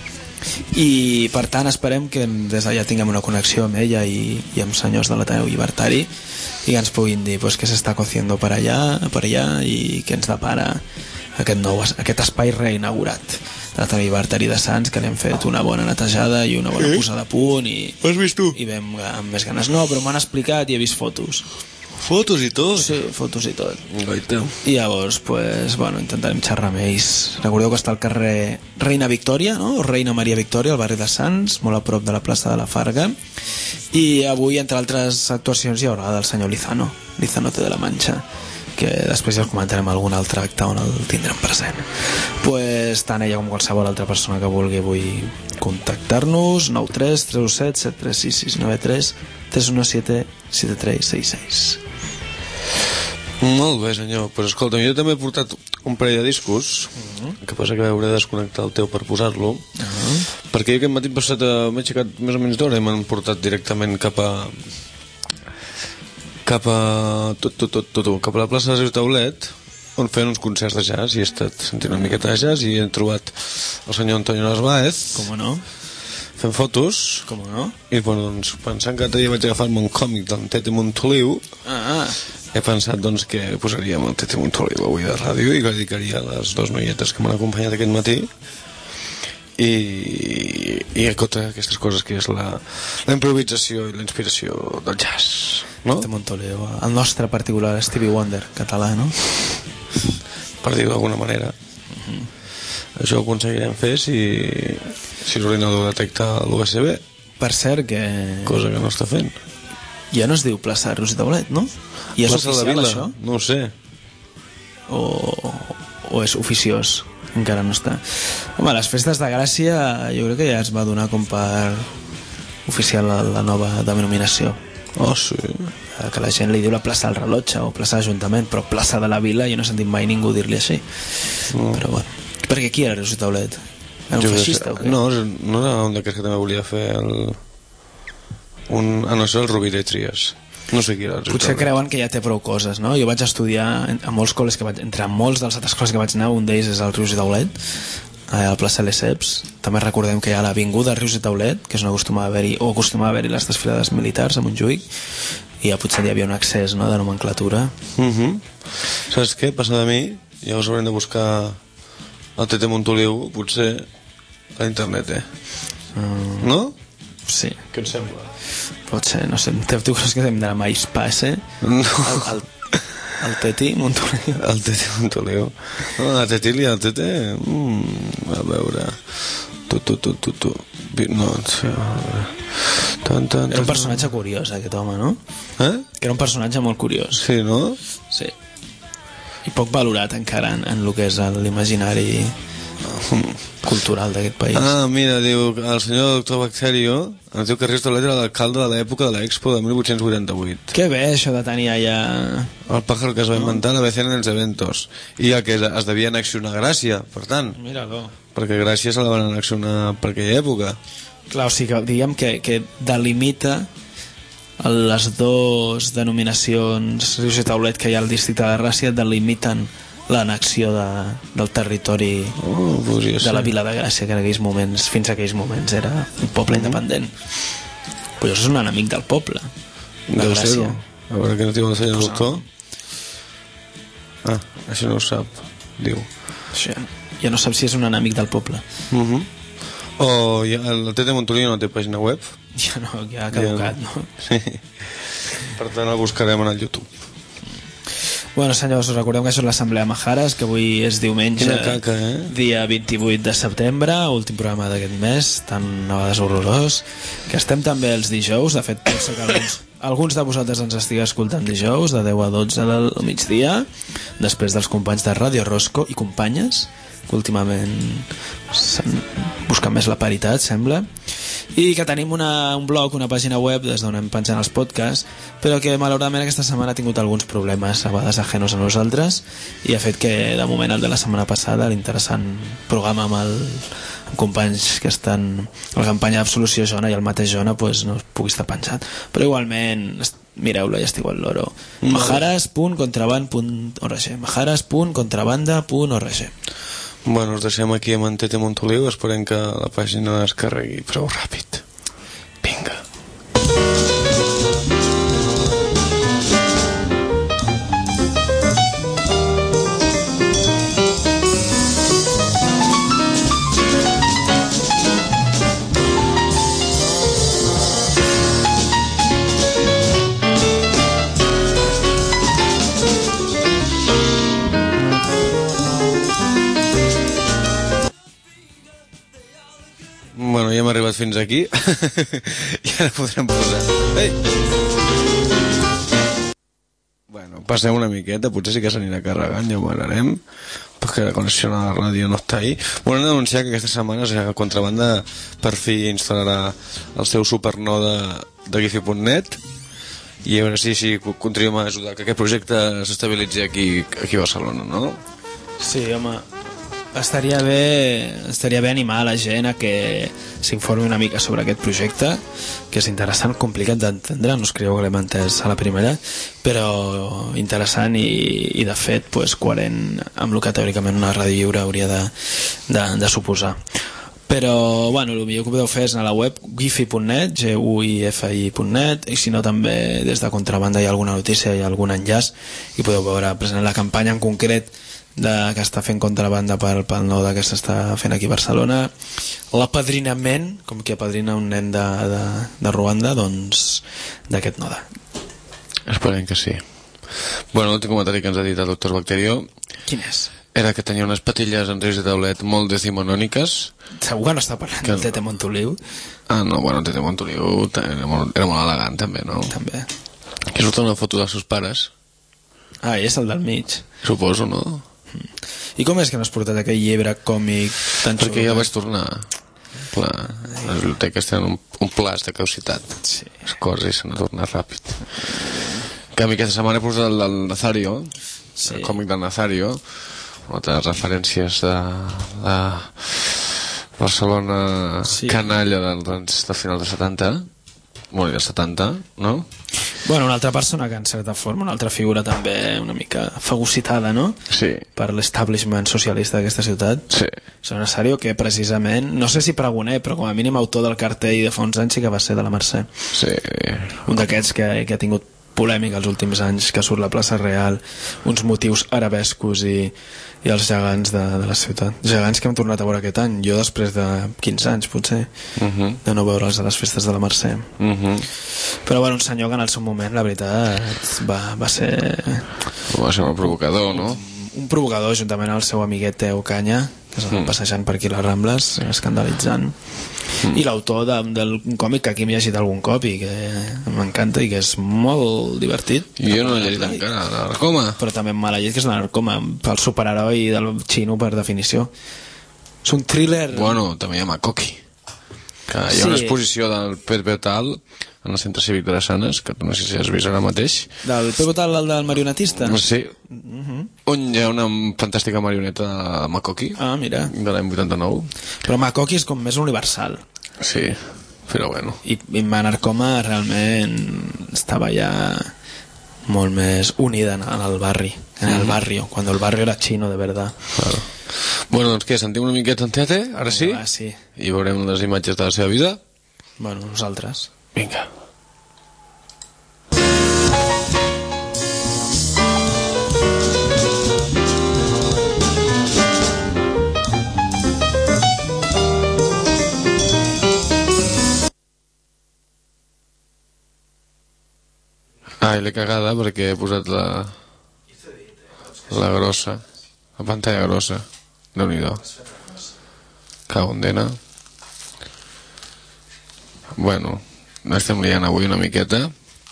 B: i per tant esperem que des d'allà tinguem una connexió amb ella i amb senyors de l'Ateneu Llibertari i que ens puguin dir pues, què s'està cociendo per allà i què ens depara aquest espai reinaugurat de l'Ateneu Llibertari de Sants, que li hem fet una bona netejada i una bona posada a punt i
A: ho has vist tu?
B: I vam amb més ganes. No, però m'han explicat i he vist fotos.
A: Fotos i tot?
B: Sí, fotos i tot.
A: Gaita.
B: I llavors, pues, bueno, intentarem xerrar amb ells. Recordeu que està al carrer Reina Victòria, no? O Reina Maria Victòria, al barri de Sants, molt a prop de la plaça de la Farga. I avui, entre altres actuacions, hi haurà del senyor Lizanote de la Manxa, que després ja us comentarem algun altre acte on el tindrem present. Pues, tant ella com qualsevol altra persona que vulgui avui contactar-nos, 93 317 736 693 317 7366.
A: Molt bé, senyor. Pues escolta, jo també he portat un parell de discos, que passa que hauré de desconnectar el teu per posar-lo, perquè jo aquest matí passat m'he aixecat més o menys d'hora i m'han portat directament cap a la plaça de Riu Taulet, on feien uns concerts de jazz, i he estat sentint una miqueta de jazz i he trobat el senyor Antonio Narváez.
B: Com no?
A: Fent fotos.
B: Com no?
A: I bueno, doncs, pensant que l'altre dia vaig agafar-me un còmic del Tete Montoliu, he pensat doncs que posaríem el Tete Montoliu avui de ràdio i que dedicaria a les dues noietes que m'han acompanyat aquest matí i a totes aquestes coses que és la improvisació i la inspiració del jazz, no?
B: Tete Montoliu, el nostre particular Stevie Wonder català, no?
A: Per dir-ho d'alguna manera. Això ho aconseguirem fer si l'ordinador detecta l'USB.
B: Per cert que...
A: Cosa que no està fent.
B: Ja no es diu plaça Rius i Taulet, no? I és
A: plaça
B: oficial,
A: de Vila,
B: això?
A: no ho sé.
B: O és oficiós? Encara no està. Home, les festes de Gràcia jo crec que ja es va donar com per oficial la nova denominació.
A: Oh, sí.
B: Que la gent li diu la plaça del Rellotge o plaça d'Ajuntament, però plaça de la Vila jo no he sentit mai ningú dir-li així. Però bueno, perquè qui era Rius i Taulet? Era un feixista o què?
A: No era un d'aquests que també volia fer no sé, el Rovira i Trias. No sé qui era.
B: Potser creuen que ja té prou coses, no? Jo vaig estudiar a molts col·les entre molts dels altres col·les que vaig anar, un d'ells és el Rius i Taulet, a la plaça Lesseps. També recordem que hi ha l'avinguda Rius i Taulet, que és on acostumava a haver-hi les desfilades militars a Montjuïc, i ja potser hi havia un accés, no?, de nomenclatura.
A: Saps què? Passa de mi, llavors haurem de buscar el Tete Montoliu, potser a internet, no?
B: Sí.
A: Què et sembla?
B: Pot ser, no sé, tu creus que hem d'anar a MySpace,
A: No.
B: El Teti Montoliu.
A: El Tete Montoliu. No, la Tetilia, el Tete... a veure... Tu. No,
B: Era un personatge curiós, aquest home, no? Que era un personatge molt curiós.
A: Sí, no?
B: Sí. I poc valorat encara en el que és l'imaginari cultural d'aquest país.
A: Mira, diu el senyor doctor Bacterio ens diu que Rius Taulet era l'alcalde de l'època de l'Expo de 1888.
B: Que bé això de tenir allà
A: el pájaro que es va inventar la vez en els eventos i el que es devia annexionar Gràcia, per tant.
B: Mira-lo.
A: Perquè Gràcia se la van annexionar per aquella època.
B: Clar, o sigui que diguem que delimita les dues denominacions Rius i Taulet que hi ha al districte de Gràcia, delimiten l'annexió del territori de la Vila de Gràcia, que en aquells moments, fins a aquells moments era un poble independent. Però jo és un enemic del poble de
A: Deu
B: Gràcia.
A: ser-ho. A veure què ens diu el senyor doctor. Això no ho sap, diu.
B: Això, ja no sap si és un enemic del poble.
A: O el Tete Montoliu no té pàgina web.
B: Ja no, ja ha caducat, no?
A: Sí. Per tant el buscarem en el YouTube.
B: Bueno, senyors, us recordem que això és l'Assemblea Majares, que avui és diumenge,
A: Quina caca,
B: dia 28 de setembre, últim programa d'aquest mes, tan a vegades horrorós, que estem també els dijous. De fet, penso que alguns de vosaltres ens estigueu escoltant dijous, de 10 a 12 del migdia, després dels companys de Ràdio Rosco i companyes, que últimament busquen més la paritat, sembla, i que tenim un blog, una pàgina web des d'on hem penjat els podcasts, però que malauradament aquesta setmana ha tingut alguns problemes, a vegades ajenos a nosaltres, i ha fet que de moment el de la setmana passada, l'interessant programa amb companys que estan a la campanya d'Absolució Jona i el mateix Jona, pues, no pugui estar penjat, però igualment mireu-la i estiu al loro. Majares.contraband.org majares.contrabanda.org.
F: Bueno, us deixem aquí amb en Tete Montoliu. Esperem que la pàgina es carregui prou ràpid. Vinga. Bueno, ja hem arribat fins aquí. I ara podrem posar... Ei! Bueno, passem una miqueta, potser sí que s'anirà carregant, ja ho mirarem, perquè la connexió a la ràdio no està ahí. Volem anunciar que aquesta setmana Contrabanda per fi instal·larà el seu supernode de Gifi.net i a veure si contribuïm a ajudar que aquest projecte s'estabilitzi aquí a Barcelona, no?
B: Sí, home, estaria bé animar a la gent a que s'informi una mica sobre aquest projecte, que és interessant, complicat d'entendre, no us creieu que l'hem entès a la primera, però interessant i de fet pues, coherent amb el que teòricament una ràdio lliure hauria de suposar. Però, bueno, el millor que podeu fer és anar a la web gifi.net, guifi.net, i si no també des de Contrabanda hi ha alguna notícia, hi ha algun enllaç, i podeu veure present la campanya en concret que està fent Contrabanda pel node que s'està fent aquí a Barcelona, l'apadrinament, com qui apadrina un nen de Ruanda, doncs d'aquest node.
F: Esperem que sí. Bueno, l'últim comentari que ens ha dit el doctor Bacterio...
B: Quin és?
F: Era que tenia unes patilles en risc de taulet molt decimonòniques.
B: Segur que no està parlant del Tete Montoliu?
F: Ah, no, bueno, el Tete Montoliu era molt elegant també, no?
B: També.
F: Que surt una foto dels seus pares.
B: Ah, i és el del mig.
F: Suposo, no?
B: I com és que no has portat aquell llibre còmic tan xulo?
F: Perquè ja vaig tornar. Clar, les biblioteques tenen un plaç de caducitat.
B: Sí.
F: Les coses s'han de tornar ràpid. En canvi, aquesta setmana he posat el del Nazario, sí. El còmic del Nazario, moltes referències de Barcelona, sí. Canalla del final dels 70, molt dels 70, no?
B: Bueno, una altra persona que en certa forma, una altra figura també una mica fagocitada, no?
F: Sí.
B: Per l'establishment socialista d'aquesta ciutat.
F: Sí.
B: És un Nazario que precisament, no sé si pregoner, però com a mínim autor del cartell de fa uns anys sí que va ser de la Mercè.
F: Sí.
B: Un d'aquests que ha tingut polèmica els últims anys, que surt la plaça Real, uns motius arabescos i els gegants de la ciutat. Gegants que hem tornat a veure aquest any, jo després de 15 anys potser, de no veure'ls a les festes de la Mercè. Però bueno, un senyor que en el seu moment, la veritat, va ser...
F: Va ser un provocador, no?
B: Un provocador, juntament amb el seu amiguet Teo Canya, que s'han passejant per aquí les Rambles, escandalitzant. I l'autor d'un còmic que aquí m'he llegit algun cop i que m'encanta i que és molt divertit.
F: I jo no l'he llegit encara, la Narcoma.
B: Però també m'ha llegit, que és la Narcoma, pel superheroi del xino per definició. És un thriller...
F: Bueno, també hi ha Makoki, que hi ha una exposició del Pep Betal en el Centre Cívic de les Sanes, que no sé si has vist ara mateix.
B: Del Pep Betal, el del marionetista?
F: Sí. On hi ha una fantàstica marioneta de Makoki.
B: Ah, mira.
F: De l'any 89.
B: Però Makoki és com més universal.
F: Sí, però bueno.
B: I Narcoma realment estava ja molt més unida en el barri, en el barrio, quan el barrio era chino de verdad.
F: Claro. Bueno, doncs què, sentim una miqueta en Tete, ara sí?
B: Ah, sí.
F: I veurem les imatges de la seva vida?
B: Bueno, nosaltres.
F: Vinga. Ai, l'he cagada perquè he posat la grossa, la pantalla grossa. Déu-n'hi-do. Cagondena. Bueno, estem liant avui una miqueta.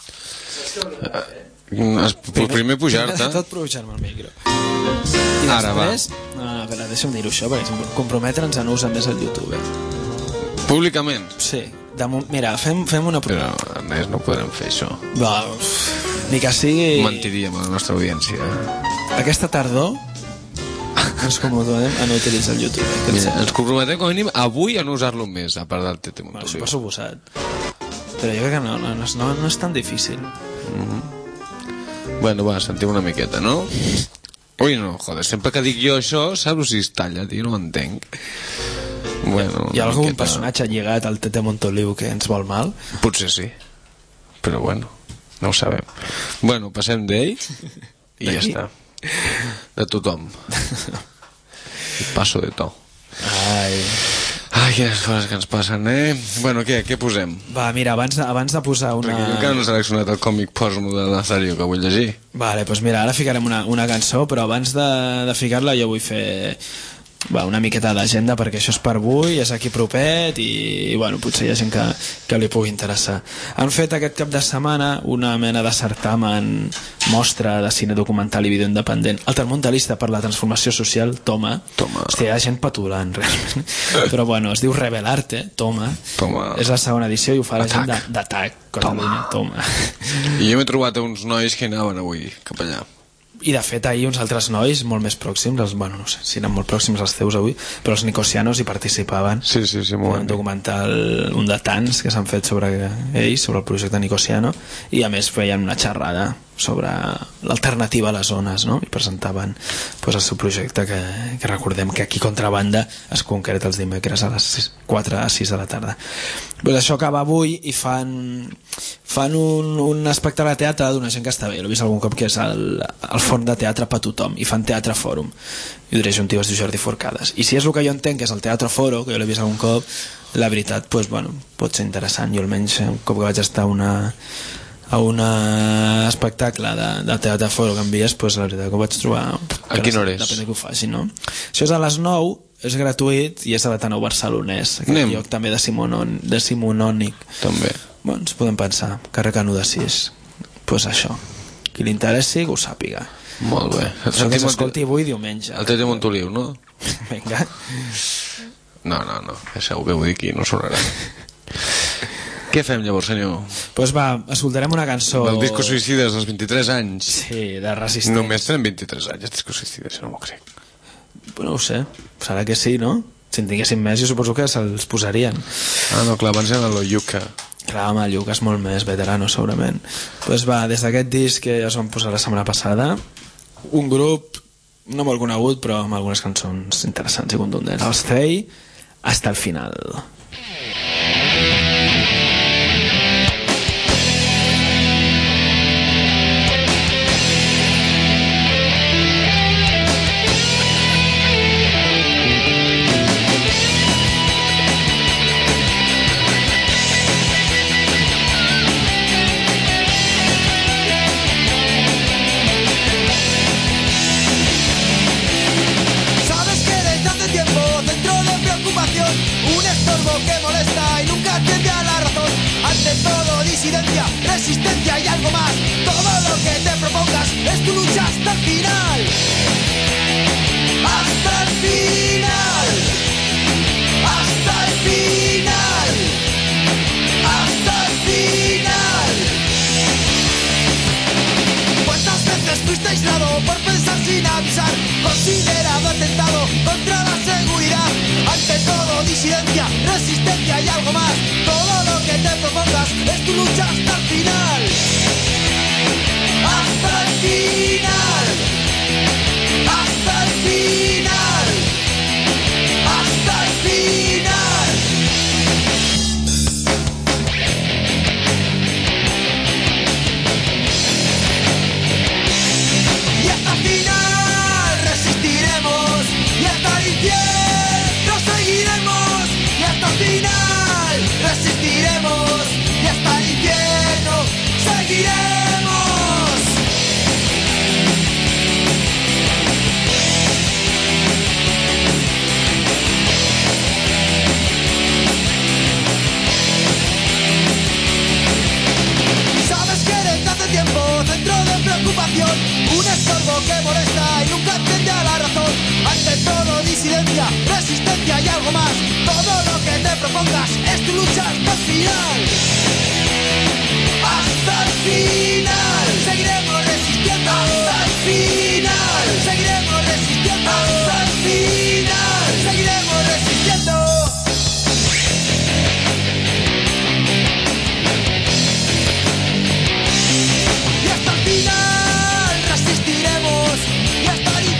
F: Primer pujar-te.
B: Tot pujar-me el micro. I
F: ara
B: després... No, espera, deixa'm dir-ho això, perquè comprometre'ns a no usar més el YouTube.
F: Públicament?
B: Sí. Mira, fem una prova.
F: Però, a més, no podrem fer això.
B: Va, ni que sigui...
F: Mentiríem a la nostra audiència.
B: Aquesta tardor ens comprometem a no utilitzar el YouTube.
F: Mira, ens comprometem com a mínim avui a no usar-lo més, a part del Tete Montoliu.
B: Per suposat. Però jo crec que no és tan difícil.
F: Bueno, va, sentim una miqueta, no?
A: Ui, no, joder, sempre que dic jo això, saps si es talla, tio, no m'entenc. Bueno,
B: hi ha algun personatge lligat al Tete Montoliu que ens vol mal?
A: Potser sí, però bueno, no ho sabem. Bueno, passem d'ell i ja està. De tothom. Passo de to. Ai, quines coses que ens passen, Bueno, què posem?
B: Va, mira, abans de posar una...
A: Perquè jo encara no he seleccionat el còmic porno de Nazario que vull llegir.
B: Vale, doncs mira, ara ficarem una cançó, però abans de ficar-la jo vull fer una miqueta d'agenda, perquè això és per avui, és aquí propet i bueno, potser hi ha gent que li pugui interessar. Han fet aquest cap de setmana una mena de certamen, mostra de cine documental i vídeo independent altermontalista per la transformació social, Toma. Hòstia, hi ha gent patulant realment, però bueno, es diu Revelarte, Toma. És la segona edició i ho fa la gent d'Atac, Toma.
A: I jo m'he trobat uns nois que anaven avui cap allà.
B: I de fet ahir uns altres nois molt més pròxims, bueno, no sé si eren molt pròxims els teus avui, però els nicosianos hi participaven.
A: Sí,
B: un documental, un de tants que s'han fet sobre ells, sobre el projecte nicosiano, i a més feien una xerrada sobre l'alternativa a les zones, no? I presentaven el seu projecte que recordem que aquí Contrabanda es concreta els dimecres a les 4 a 6 de la tarda. Això acaba avui i fan un espectacle de teatre d'una gent que està bé, l'he vist algun cop, que és el Forn de Teatre per Tothom, i fan Teatre Fòrum, i ho dirigeix un tio que es diu Jordi Forcades, i si és el que jo entenc que és el Teatre Foro, que jo l'he vist algun cop, la veritat, pot ser interessant. Jo almenys un cop que vaig estar a un espectacle de Teatre Foro que envies, la veritat que ho vaig trobar...
A: A quina hora és?
B: Depèn de què ho faci, no? Això és a les 9, és gratuït i és a l'Ateneu Barcelonès, aquest lloc també decimonònic.
A: També.
B: Bueno, ens podem pensar, carrer Canó de 6. Això, qui li interessi que ho sàpiga.
A: Molt bé.
B: Això que s'escolti avui diumenge.
A: El Tete Montoliu, no?
B: Vinga.
A: No, segur que vull dir aquí no sonarà. Què fem llavors, senyor?
B: Escoltarem una cançó...
A: Del Disco Suïcides dels 23 anys.
B: Sí, de Resistents.
A: Només tenen 23 anys, els Disco Suïcides, no m'ho crec.
B: No ho sé, serà que sí, no? Si en tinguessin més, jo suposo que se'ls posarien.
A: Ah, no, clar, abans era l'Oyuka.
B: Clar, home, el Lluc és molt més veterano, segurament. Des d'aquest disc que ja es van posar la setmana passada, un grup no molt conegut, però amb algunes cançons interessants i contundents. Els Stray, hasta el final.
D: Resistencia y algo más. Todo lo que te propongas es tu lucha hasta el final. Hasta el final. Hasta el final. Hasta el final. ¿Cuántas veces fuiste aislado por pensar sin avisar? Considerado atentado contra la seguridad. Ante todo disidencia, resistencia y algo más. Todo lo que te propongas es tu lucha hasta el final. Hasta el final. Hasta el final. Hasta el final. Y hasta el final resistiremos. Y hasta el infierno seguiremos. Y hasta el final resistiremos. Y hasta el infierno seguiremos. Sabes que desde hace tiempo centro de preocupación, un estorbo que molesta y nunca entiende a la razón. Ante todo disidencia, resistencia y algo más. Todo lo que te propongas es tu lucha hasta el final. Hasta el final. Seguiremos resistiendo hasta el final. Seguiremos resistiendo hasta el final. Seguiremos resistiendo. Y hasta el final resistiremos. Y hasta el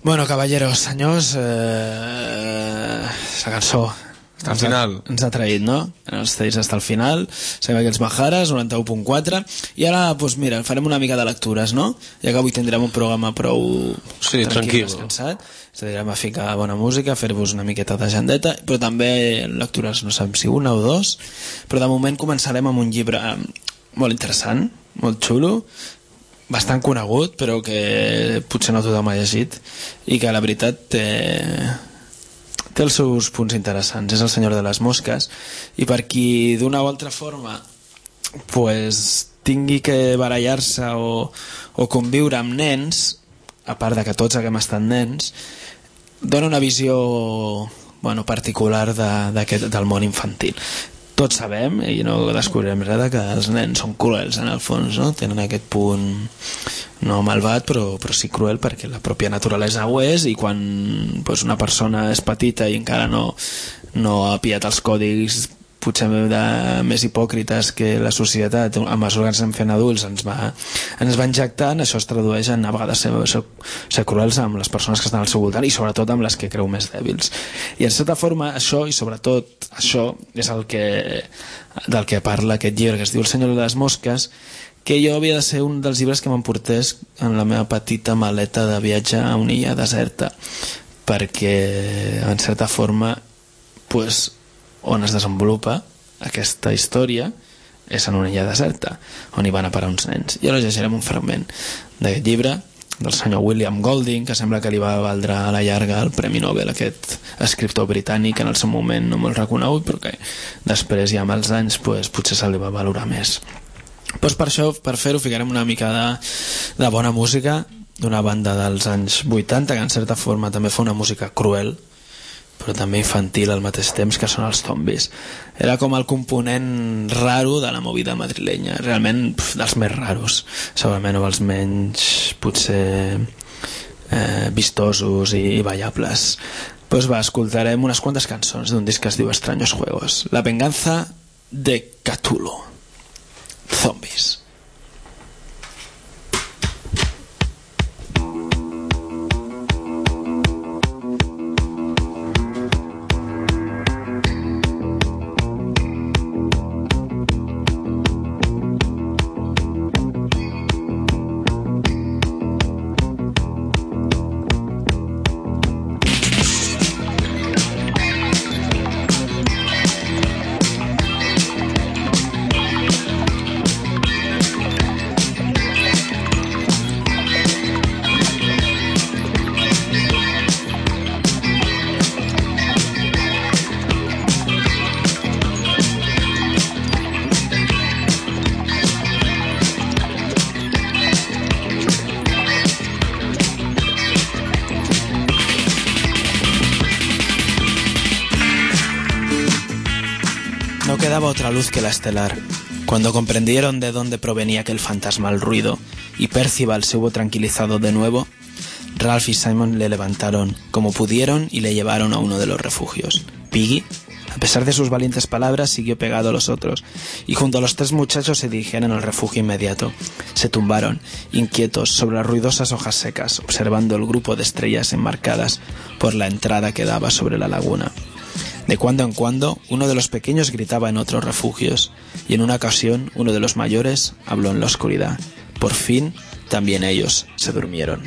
B: Bueno, caballeros, senyors, la cançó
A: al final
B: ens ha traït, no? Els Tells hasta el final, seguim aquí els Majares 91.4, i ara, doncs mira, farem una mica de lectures, no? Ja que avui tindrem un programa prou tranquil, descansat, ens dedicarem a ficar bona música, a fer-vos una miqueta d'agendeta, però també lectures, no sabem si una o dos, però de moment començarem amb un llibre molt interessant, molt xulo, bastant conegut, però que potser no tothom ha llegit, i que la veritat té els seus punts interessants. És El Senyor de les Mosques, i per qui d'una o altra forma pues, tingui que barallar-se o conviure amb nens, a part de que tots haguem estat nens, dona una visió particular del món infantil. Tots sabem, i no descobrirem res, que els nens són cruels en el fons, no? Tenen aquest punt no malvat, però sí cruel, perquè la pròpia naturalesa ho és, i quan una persona és petita i encara no ha pillat els còdigs potser més hipòcrites que la societat, a mesura que ens anem fent adults ens va injectant, això es tradueix en a vegades ser cruels amb les persones que estan al seu voltant, i sobretot amb les que creu més dèbils. I en certa forma això, i sobretot això, és del que parla aquest llibre que es diu El Senyor de les Mosques, que jo havia de ser un dels llibres que m'emportés en la meva petita maleta de viatge a una illa deserta, perquè en certa forma on es desenvolupa aquesta història és en una illa deserta, on hi van a parar uns nens. I ara llegirem un fragment d'aquest llibre del senyor William Golding, que sembla que li va valdre a la llarga el Premi Nobel, aquest escriptor britànic en el seu moment no molt reconegut, però que després ja amb els anys potser se li va valorar més. Per això, per fer-ho, ficarem una mica de bona música d'una banda dels anys 80, que en certa forma també fa una música cruel, però també infantil al mateix temps, que són els Zombies. Era com el component raro de la movida madrilenya, realment dels més raros, segurament, o els menys potser vistosos i ballables. Escoltarem unes quantes cançons d'un disc que es diu Extraños Juegos. La venganza de Cthulhu. Zombies. Otra luz que la estelar. Cuando comprendieron de dónde provenía aquel fantasmal ruido y Percival se hubo tranquilizado de nuevo, Ralph y Simon le levantaron como pudieron y le llevaron a uno de los refugios. Piggy, a pesar de sus valientes palabras, siguió pegado a los otros y junto a los tres muchachos se dirigieron al refugio inmediato. Se tumbaron, inquietos, sobre las ruidosas hojas secas, observando el grupo de estrellas enmarcadas por la entrada que daba sobre la laguna. De cuando en cuando, uno de los pequeños gritaba en otros refugios, y en una ocasión, uno de los mayores habló en la oscuridad. Por fin, también ellos se durmieron.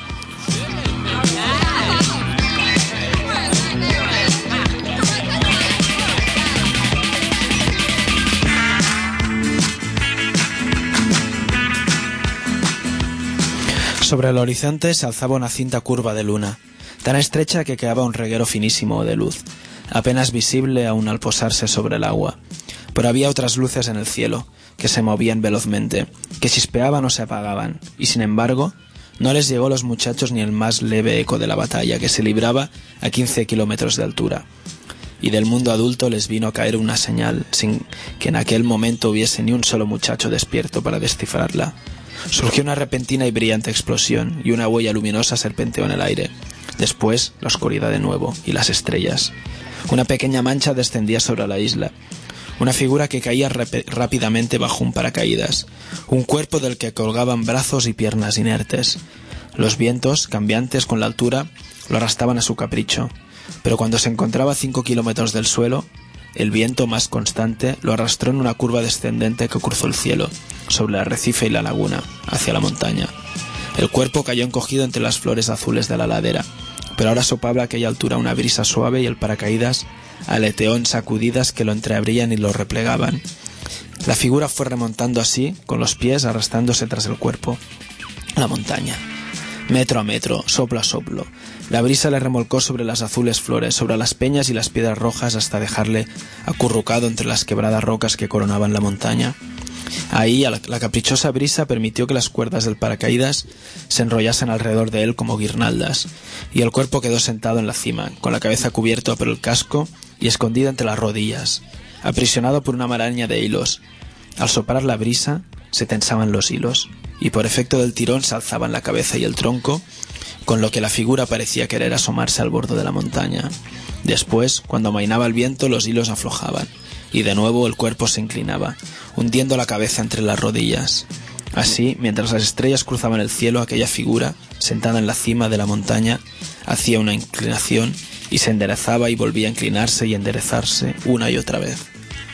B: Sobre el horizonte se alzaba una cinta curva de luna, tan estrecha que quedaba un reguero finísimo de luz, apenas visible aún al posarse sobre el agua. Pero había otras luces en el cielo, que se movían velozmente, que chispeaban o se apagaban, y sin embargo, no les llegó a los muchachos ni el más leve eco de la batalla que se libraba a 15 kilómetros de altura. Y del mundo adulto les vino a caer una señal, sin que en aquel momento hubiese ni un solo muchacho despierto para descifrarla. Surgió una repentina y brillante explosión, y una huella luminosa serpenteó en el aire. Después, la oscuridad de nuevo, y las estrellas. Una pequeña mancha descendía sobre la isla. Una figura que caía rápidamente bajo un paracaídas. Un cuerpo del que colgaban brazos y piernas inertes. Los vientos, cambiantes con la altura, lo arrastraban a su capricho, pero cuando se encontraba a 5 kilómetros del suelo, el viento más constante lo arrastró en una curva descendente que cruzó el cielo, sobre el arrecife y la laguna, hacia la montaña. El cuerpo cayó encogido entre las flores azules de la ladera, pero ahora soplaba a aquella altura una brisa suave y el paracaídas aleteó en sacudidas que lo entreabrían y lo replegaban. La figura fue remontando así, con los pies arrastrándose tras el cuerpo. La montaña. Metro a metro, soplo a soplo. La brisa le remolcó sobre las azules flores, sobre las peñas y las piedras rojas hasta dejarle acurrucado entre las quebradas rocas que coronaban la montaña. Ahí la caprichosa brisa permitió que las cuerdas del paracaídas se enrollasen alrededor de él como guirnaldas, y el cuerpo quedó sentado en la cima, con la cabeza cubierta por el casco y escondida entre las rodillas, aprisionado por una maraña de hilos. Al soplar la brisa se tensaban los hilos, y por efecto del tirón se alzaban la cabeza y el tronco, con lo que la figura parecía querer asomarse al borde de la montaña. Después, cuando amainaba el viento, los hilos aflojaban, y de nuevo el cuerpo se inclinaba, hundiendo la cabeza entre las rodillas. Así, mientras las estrellas cruzaban el cielo, aquella figura, sentada en la cima de la montaña, hacía una inclinación y se enderezaba y volvía a inclinarse y enderezarse una y otra vez.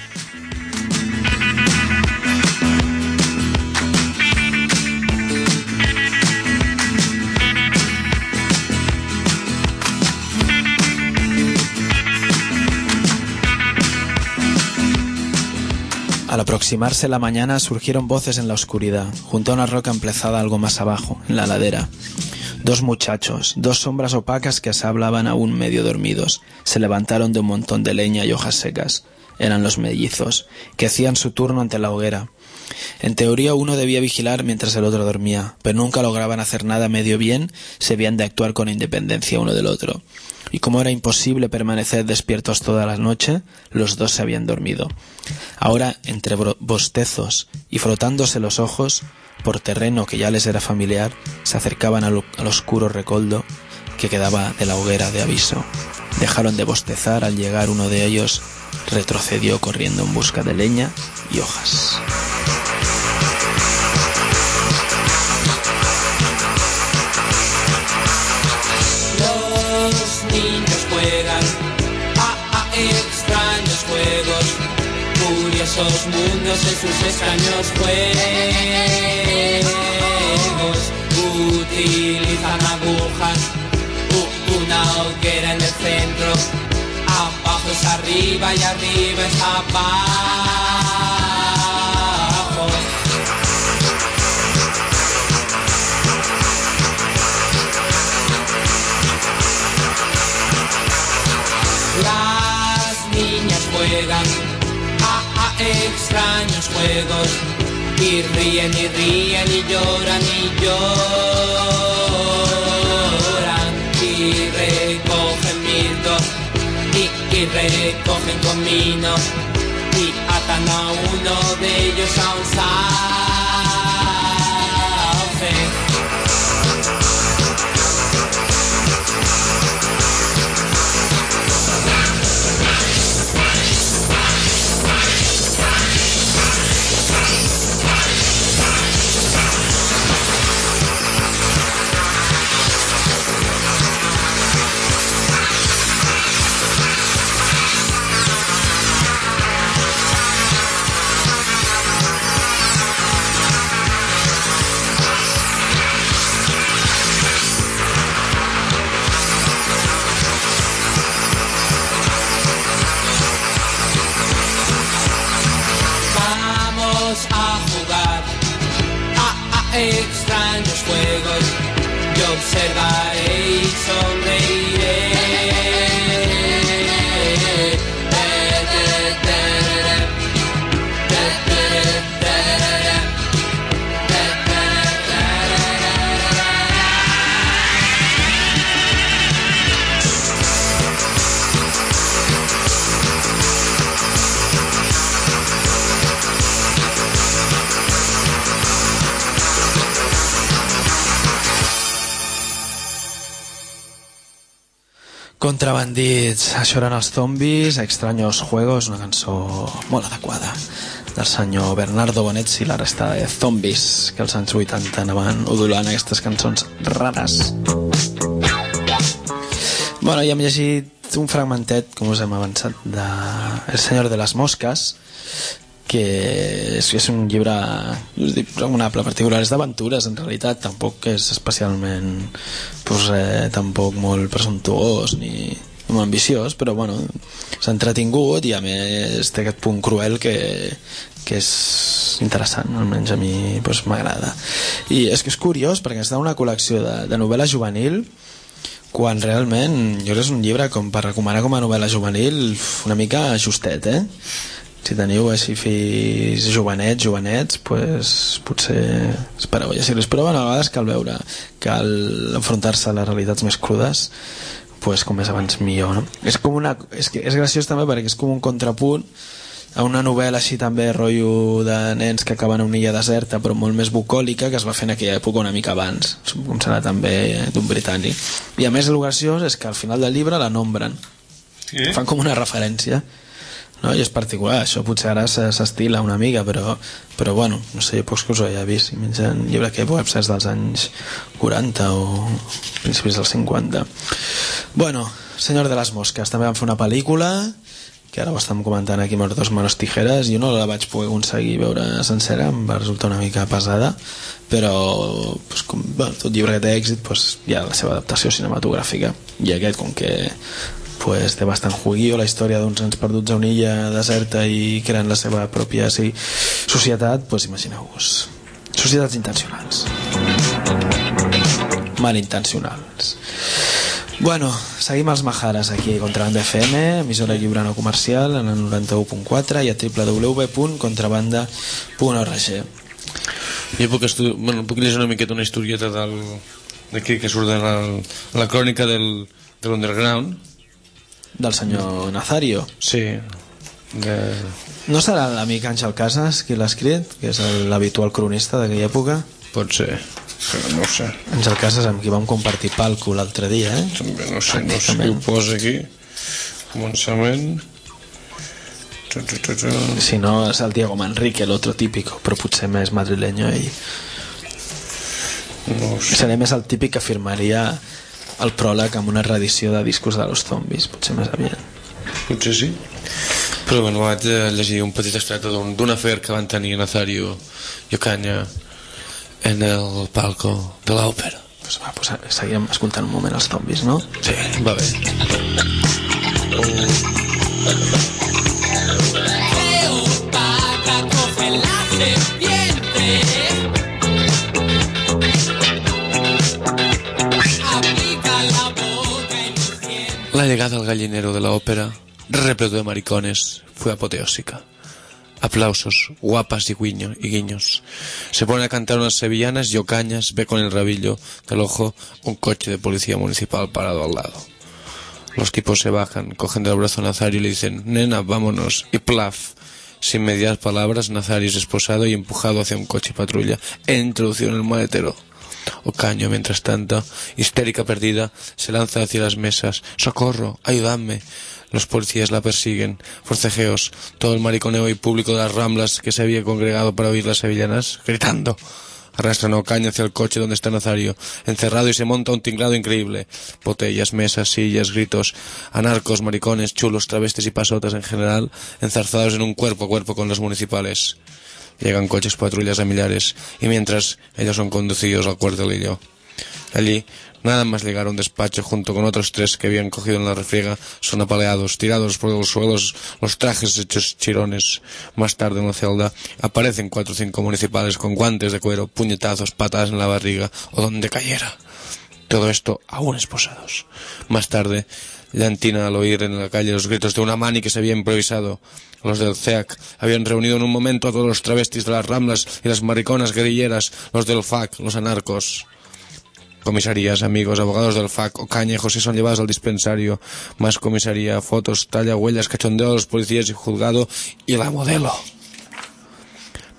B: Al aproximarse la mañana surgieron voces en la oscuridad, junto a una roca emplazada algo más abajo, en la ladera. Dos muchachos, dos sombras opacas que se hablaban aún medio dormidos, se levantaron de un montón de leña y hojas secas. Eran los mellizos, que hacían su turno ante la hoguera. En teoría uno debía vigilar mientras el otro dormía, pero nunca lograban hacer nada medio bien, se habían de actuar con independencia uno del otro. Y como era imposible permanecer despiertos toda la noche, los dos se habían dormido. Ahora, entre bostezos y frotándose los ojos, por terreno que ya les era familiar, se acercaban al oscuro recoldo que quedaba de la hoguera de aviso. Dejaron de bostezar al llegar uno de ellos, retrocedió corriendo en busca de leña y hojas.
H: Los niños juegan a extraños juegos, curiosos mundos en sus extraños juegos. Utilizan agujas, una hoguera en el centro, abajo es arriba y arriba es abajo. Las niñas juegan a extraños juegos, y ríen y lloran y lloran, y recogen mirto y recogen comino, y atan a uno de ellos a un sauce. Extraños juegos, yo observaré y sonreiré.
B: Contrabandits, això eren els Zombies, Extraños Juegos, una cançó molt adequada del senyor Bernardo Bonetti i la resta de Zombies que als anys 80 anaven udolant aquestes cançons rares. Bueno, ja hem llegit un fragmentet, com us hem avançat, de El Senyor de les Mosques, que és un llibre recomanable, particular, és d'aventures en realitat, tampoc és especialment tampoc molt presumptuós ni molt ambiciós, però bueno, s'ha entretingut i a més té aquest punt cruel que és interessant, almenys a mi m'agrada. I és que és curiós perquè està en una col·lecció de novel·la juvenil, quan realment jo crec que és un llibre com per recomanar com a novel·la juvenil una mica justet, si teniu així fills jovenets, pues, potser espereu llegir-los, però bueno, a vegades cal veure, cal enfrontar-se a les realitats més crudes, pues, com més abans millor, no? És graciós també perquè és com un contrapunt a una novel·la així també rotllo de nens que acaben a una illa deserta però molt més bucòlica, que es va fer en aquella època una mica abans, com serà també d'un britànic, i a més el graciós és que al final del llibre la nombren, fan com una referència, no? I és particular, això potser ara s'estila una mica, però bueno, no sé, jo pocs que us ho hagi vist, i menys en llibre que pot ser dels anys 40 o principis dels 50. Bueno, Senyor de les Mosques, també van fer una pel·lícula que ara ho estem comentant aquí amb els dos manos tijeres. Jo no la vaig poder aconseguir veure sencera, em va resultar una mica pesada, però tot llibre que té èxit hi ha la seva adaptació cinematogràfica, i aquest, com que té bastant juguillo, la història d'uns nens perduts a una illa deserta i creen la seva pròpia societat, imagineu-vos, societats intencionals, malintencionals. Bueno, seguim els Majares aquí a Contrabanda FM, emissora lliure no comercial, en el 91.4 i a www.contrabanda.org.
F: Jo puc llegir una miqueta una historieta d'aquí que surt de la crònica de l'Underground,
B: del senyor Nazario.
F: Sí.
B: No serà l'amic Àngel Casas qui l'ha escrit, que és l'habitual cronista d'aquella època?
F: Pot ser, però no ho sé.
B: Àngel Casas, amb qui vam compartir palco l'altre dia,
F: També no sé qui ho posa aquí. Començament.
B: Si no és el Diego Manrique, l'altre típico, però potser més madrileño ell.
F: No ho sé.
B: Seré més el típic que firmaria el pròleg amb una reedició de discos de los Zombies, potser més aviat.
F: Potser sí. Però bueno, vaig llegir un petit extracte d'un afer que van tenir Nazario i Ocaña en el palco de l'òpera.
B: Seguirem escoltant un moment els Zombies, no?
F: Sí, va bé. La llegada al gallinero de la ópera, repleto de maricones, fue apoteósica. Aplausos, guapas y guiños. Se ponen a cantar unas sevillanas y Ocañas ve con el rabillo del ojo un coche de policía municipal parado al lado. Los tipos se bajan, cogen del brazo a Nazario y le dicen: «Nena, vámonos», y plaf. Sin medias palabras, Nazario es esposado y empujado hacia un coche patrulla e introducido en el maletero. Ocaña, mientras tanto, histérica perdida, se lanza hacia las mesas. «¡Socorro! ¡Ayudadme!». Los policías la persiguen. Forcejeos. Todo el mariconeo y público de las Ramblas que se había congregado para oír las sevillanas, gritando. Arrastran a Ocaña hacia el coche donde está Nazario, encerrado, y se monta un tinglado increíble. Botellas, mesas, sillas, gritos, anarcos, maricones, chulos, travestis y pasotas en general, enzarzados en un cuerpo a cuerpo con los municipales. Llegan coches patrullas a millares, y mientras ellos son conducidos al cuartelillo. Allí, nada más llegar a un despacho junto con otros 3 que habían cogido en la refriega, son apaleados, tirados por los suelos, los trajes hechos chirones. Más tarde en la celda aparecen 4 o 5 municipales con guantes de cuero, puñetazos, patadas en la barriga o donde cayera. Todo esto aún esposados. Más tarde, llantina al oír en la calle los gritos de una mani que se había improvisado. Los del CEAC habían reunido en un momento a todos los travestis de las Ramblas y las mariconas guerrilleras, los del FAC, los anarcos. Comisarías, amigos, abogados del FAC, Ocaña y José son llevados al dispensario. Más comisaría, fotos, talla, huellas, cachondeo de los policías y juzgado, y la modelo.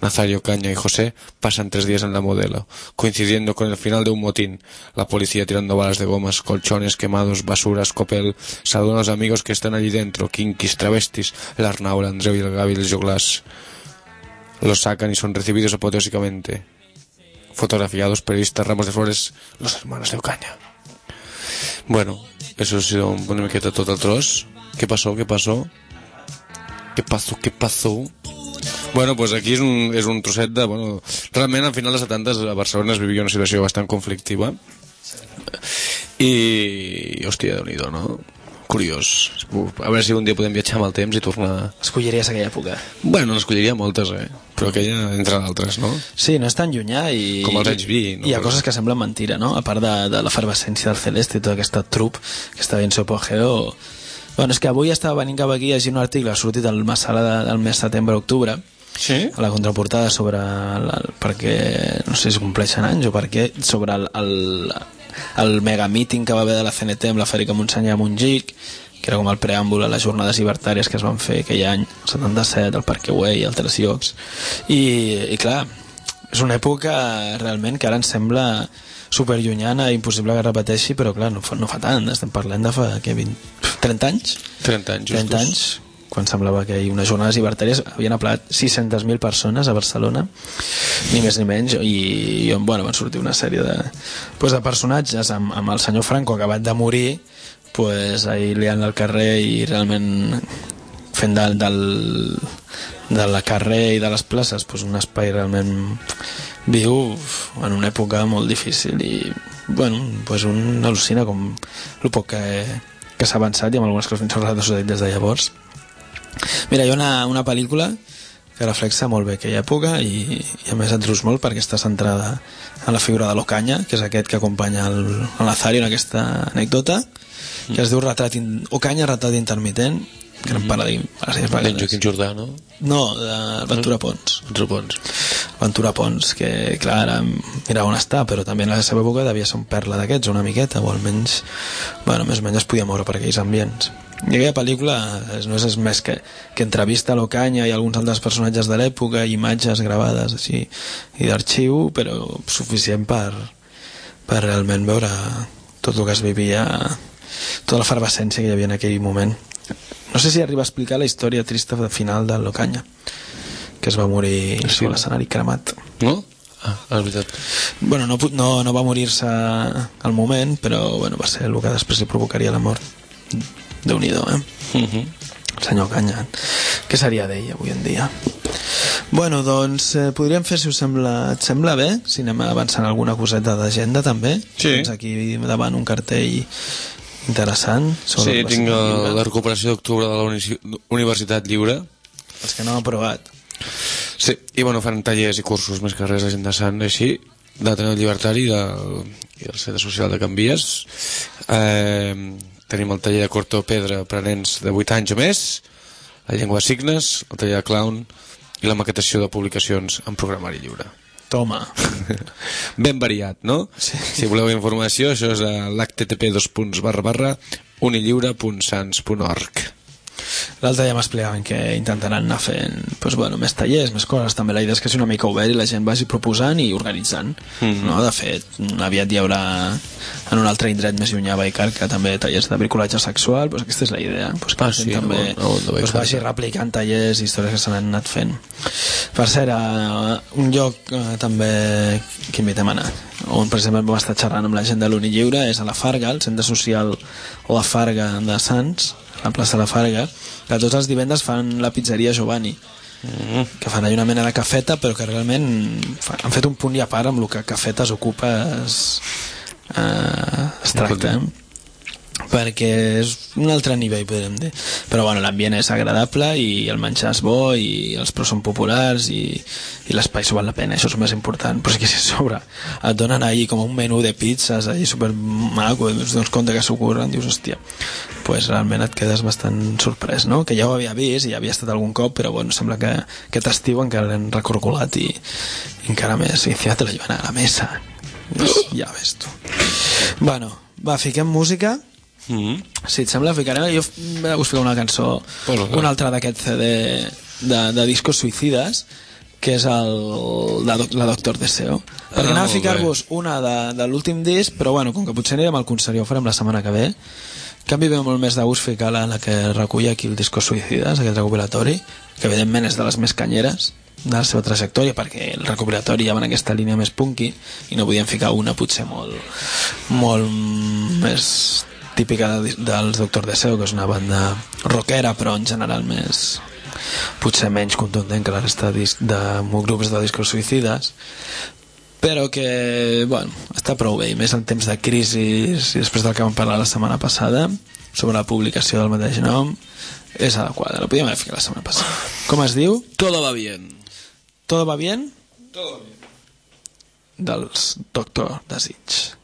A: Nazario, Caña y José pasan 3 días en la Modelo, coincidiendo con el final de un motín. La policía tirando balas de gomas, colchones quemados, basuras, copel. Saludan a los amigos que están allí dentro, Kinkis, travestis, el Arnau, el Andreu y el Gaby, el Joglás. Los sacan y son recibidos apoteósicamente. Fotografiados, periodistas, ramos de flores, los hermanos de Ocaña. Bueno, eso ha sido una miqueta tot el tros. ¿Qué pasó? Bueno, pues aquí és un trosset de... Bueno, realment, al final dels 70 a Barcelona es vivia una situació bastant conflictiva. I... Hòstia, Déu-n'hi-do, no? Curiós. A veure si un dia podem viatjar amb el temps i tornar...
B: Escolliries aquella època?
A: Bueno, n'escolliria moltes, però aquella entre d'altres, no?
B: Sí, no és tan llunyà i...
A: Com els anys 20.
B: No? Hi ha coses que semblen mentira, no? A part de l'efervescència del Celeste i tota aquesta trup que està en seu apogeo. Bueno, és que avui estava venint cap aquí a llegir un article, ha sortit al Massala del mes setembre-octubre,
A: sí?
B: A la contraportada sobre perquè, no sé si compleixen anys o perquè, sobre el megamíting que va haver de la CNT amb la Fèrica Montseny a Montjuïc, que era com el preàmbul a les jornades llibertàries que es van fer aquell any 77 al Parque Güell i altres llocs i clar, és una època realment que ara ens sembla superllunyana i impossible que repeteixi, però clar, no fa tant, estem parlant de fa 30 anys?
A: 30 anys,
B: quan semblava que unes jornades llibertàries havien aplat 600.000 persones a Barcelona, ni més ni menys, i bueno, van sortir una sèrie de personatges amb el senyor Franco acabat de morir, pues ahir liant al carrer i realment fent de la carrer i de les places pues un espai realment viu en una època molt difícil i bueno, pues un al·lucina com el poc que s'ha avançat i amb algunes coses ben xerrades des de llavors. Mira, hi ha una pel·lícula que reflexa molt bé aquella època i a més et rius molt perquè està centrada en la figura de l'Ocaña, que és aquest que acompanya el Nazario en aquesta anècdota, que es diu Ocaña, retrat intermitent, que en parla
A: d'en Joaquim Jordà, no?
B: No, de Ventura Pons. Ventura Pons, que clar, ara mira on està, però també en la seva època devia ser un perla d'aquests, una miqueta, o almenys, bueno, més o menys es podia moure per aquells ambients. I aquella pel·lícula no és més que entrevista a l'Ocaña i alguns altres personatges de l'època, imatges gravades així, i d'arxiu, però suficient per realment veure tot el que es vivia, tota l'efervescència que hi havia en aquell moment. No sé si arriba a explicar la història trista final de l'Ocaña, que es va morir sobre l'escenari cremat.
A: No? Ah, és veritat.
B: Bueno, no va morir-se al moment, però bueno, va ser el que després li provocaria la mort. Déu-n'hi-do, El senyor Ocaña. Què seria d'ell avui en dia? Bueno, doncs podríem fer, si us sembla, et sembla bé, si anem avançant alguna coseta d'agenda també.
A: Sí.
B: Tens aquí davant un cartell interessant.
A: Sí, tinc la recuperació d'octubre de la Universitat Lliure.
B: Els que no han provat.
A: Sí, i bueno, fan tallers i cursos més que res d'agenda sant, així, d'Ateneu Llibertari i del Centre Social de Can Vies. Tenim el taller de cortopedra per a nens de 8 anys o més, la llengua de signes, el taller de clown i la maquetació de publicacions en programari lliure.
B: Toma.
A: Ben variat, no?
B: Sí.
A: Si voleu informació, això és a l'http://unilliure.sans.org.
B: L'altre dia m'explicaven que intentaran anar fent més tallers, més coses. També la idea és que sigui una mica obert i la gent vagi proposant i organitzant. No? De fet, aviat hi haurà en un altre indret més llunyà a Vallcarca també tallers de bricolatge sexual. Aquesta és la idea, que la gent també vagi replicant tallers i històries que s'han anat fent. Per cert, un lloc també que invitem a anar, on precisament vam estar xerrant amb la gent de l'Uni Lliure, és a la Farga, el centre social La Farga de Sants, a la plaça La Farga, que tots els divendres fan la pizzeria Giovanni, que fan allà una mena de cafeta, però que realment han fet un punt i a part amb el que cafeta ocupa es tracta, perquè és un altre nivell, podríem dir, però bueno, l'ambient és agradable i el menjar és bo i els preus són populars i l'espai s'ho val la pena, això és el més important. Però és que si a sobre et donen ahir com un menú de pizzas ahir super maco, doncs compte que s'ocorren, dius hòstia, pues realment et quedes bastant sorprès, no? Que ja ho havia vist i ja havia estat algun cop, però bueno, sembla que aquest estiu encara l'hem recorcolat i encara més, i encima te la llevan a la mesa, ja ves tu. Bueno, va, fiquem música. Si et sembla, ficarem. Jo us fico una cançó, una altra d'aquest CD de Discos Suïcides, que és la Doctor Deseo. Perquè anava a ficar-vos una de l'últim disc, però bueno, com que potser anirem al concert i ho farem la setmana que ve, en canvi ve molt més de gust ficar la que recull aquí el Discos Suïcides, aquest recopilatori, que evidentment és de les més canyeres de la seva trajectòria, perquè el recopilatori ja va en aquesta línia més punky i no podíem ficar una potser molt més típica dels Doctor Deseo, que és una banda rockera però en general més, potser menys contundent que la resta de grups de Discos Suïcides, però que bueno, està prou bé, i més en temps de crisi i després del que vam parlar la setmana passada sobre la publicació del mateix nom, és adequada, la podíem haver ficat la setmana passada. Com es diu?
F: Todo va bien.
B: Todo va bien?
F: Todo bien.
B: Dels Doctor Desig.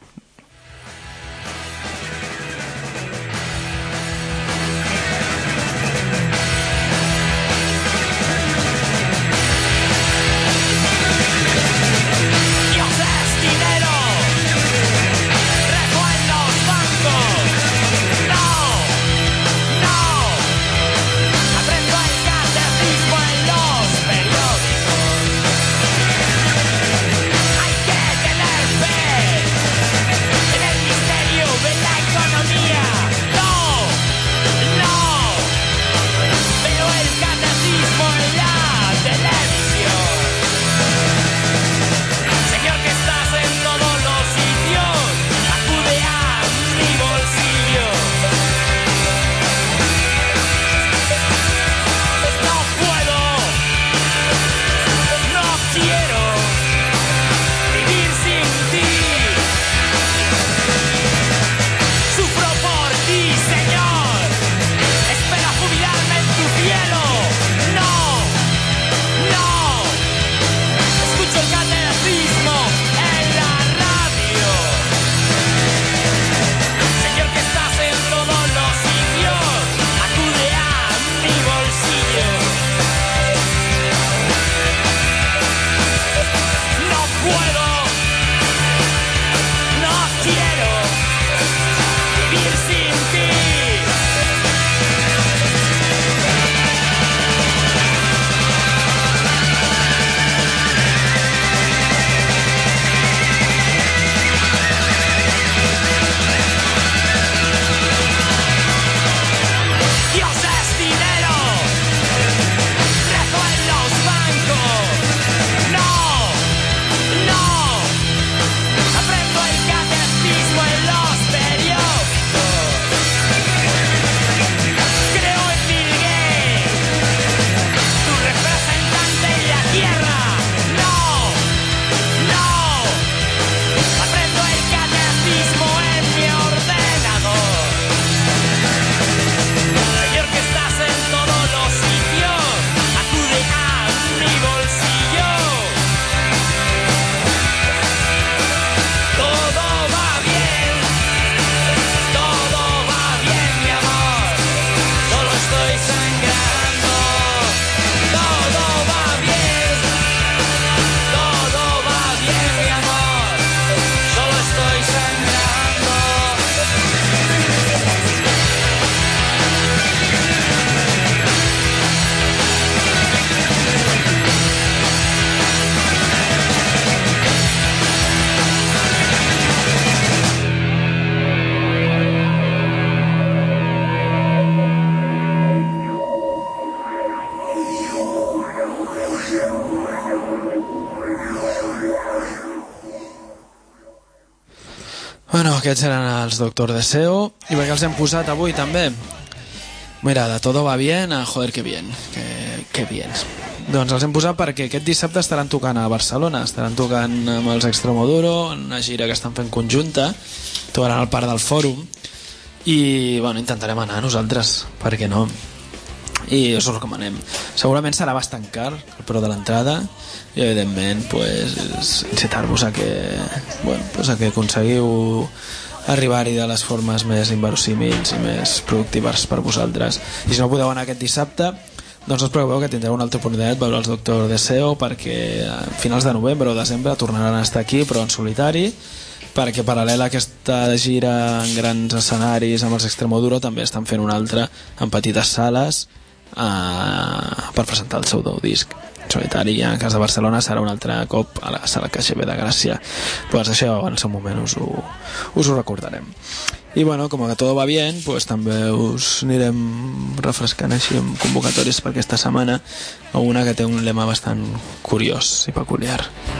B: Bueno, aquests eren els Doctor Deseo. I per què els hem posat avui també? Mira, de Todo va bien a Joder que bien. Que bien. Doncs els hem posat perquè aquest dissabte estaran tocant a Barcelona. Estaran tocant amb els Extremoduro, en una gira que estan fent conjunta. Tocaran al Parc del Fòrum. I bueno, intentarem anar nosaltres, per què no? I us ho recomanem. Segurament serà bastant car el preu de l'entrada i evidentment pues, incitar-vos a que, bueno, pues a que aconseguiu arribar-hi de les formes més inverosímils i més productives per vosaltres. I si no podeu anar aquest dissabte, doncs us preocupeu que tindreu una altra oportunitat de veure els Doctor Deseo, perquè a finals de novembre o desembre tornaran a estar aquí, però en solitari, perquè paral·lela a aquesta gira en grans escenaris amb els Extremoduro també estan fent una altra en petites sales per presentar el seu nou disc, solitari. En el cas de Barcelona serà un altre cop a la Sala KGB de Gràcia. Pues això en el seu moment us ho recordarem. I bueno, com que tot va bien, pues també us anirem refrescant així amb convocatòries per aquesta setmana, una que té un lema bastant curiós i peculiar.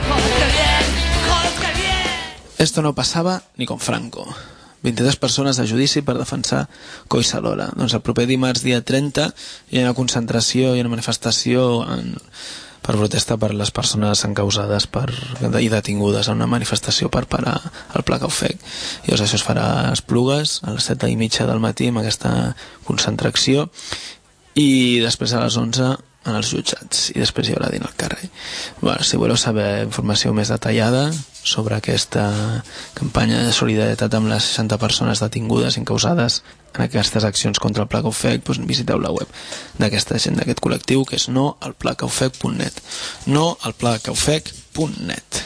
B: Esto no pasaba ni con Franco. 23 persones de judici per defensar Collserola. Doncs el proper dimarts, dia 30, hi ha una concentració i una manifestació per protesta per les persones encausades i detingudes a una manifestació per parar el Pla Caufec. I això es farà a Esplugues a les 7:30 del matí amb aquesta concentració i després a les 11 en els jutjats i després hi haurà dint al carrer. Bueno, si voleu saber informació més detallada sobre aquesta campanya de solidaritat amb les 60 persones detingudes i encausades en aquestes accions contra el Pla Caufec, doncs visiteu la web d'aquesta gent, d'aquest col·lectiu, que és noalplacaufec.net. noalplacaufec.net.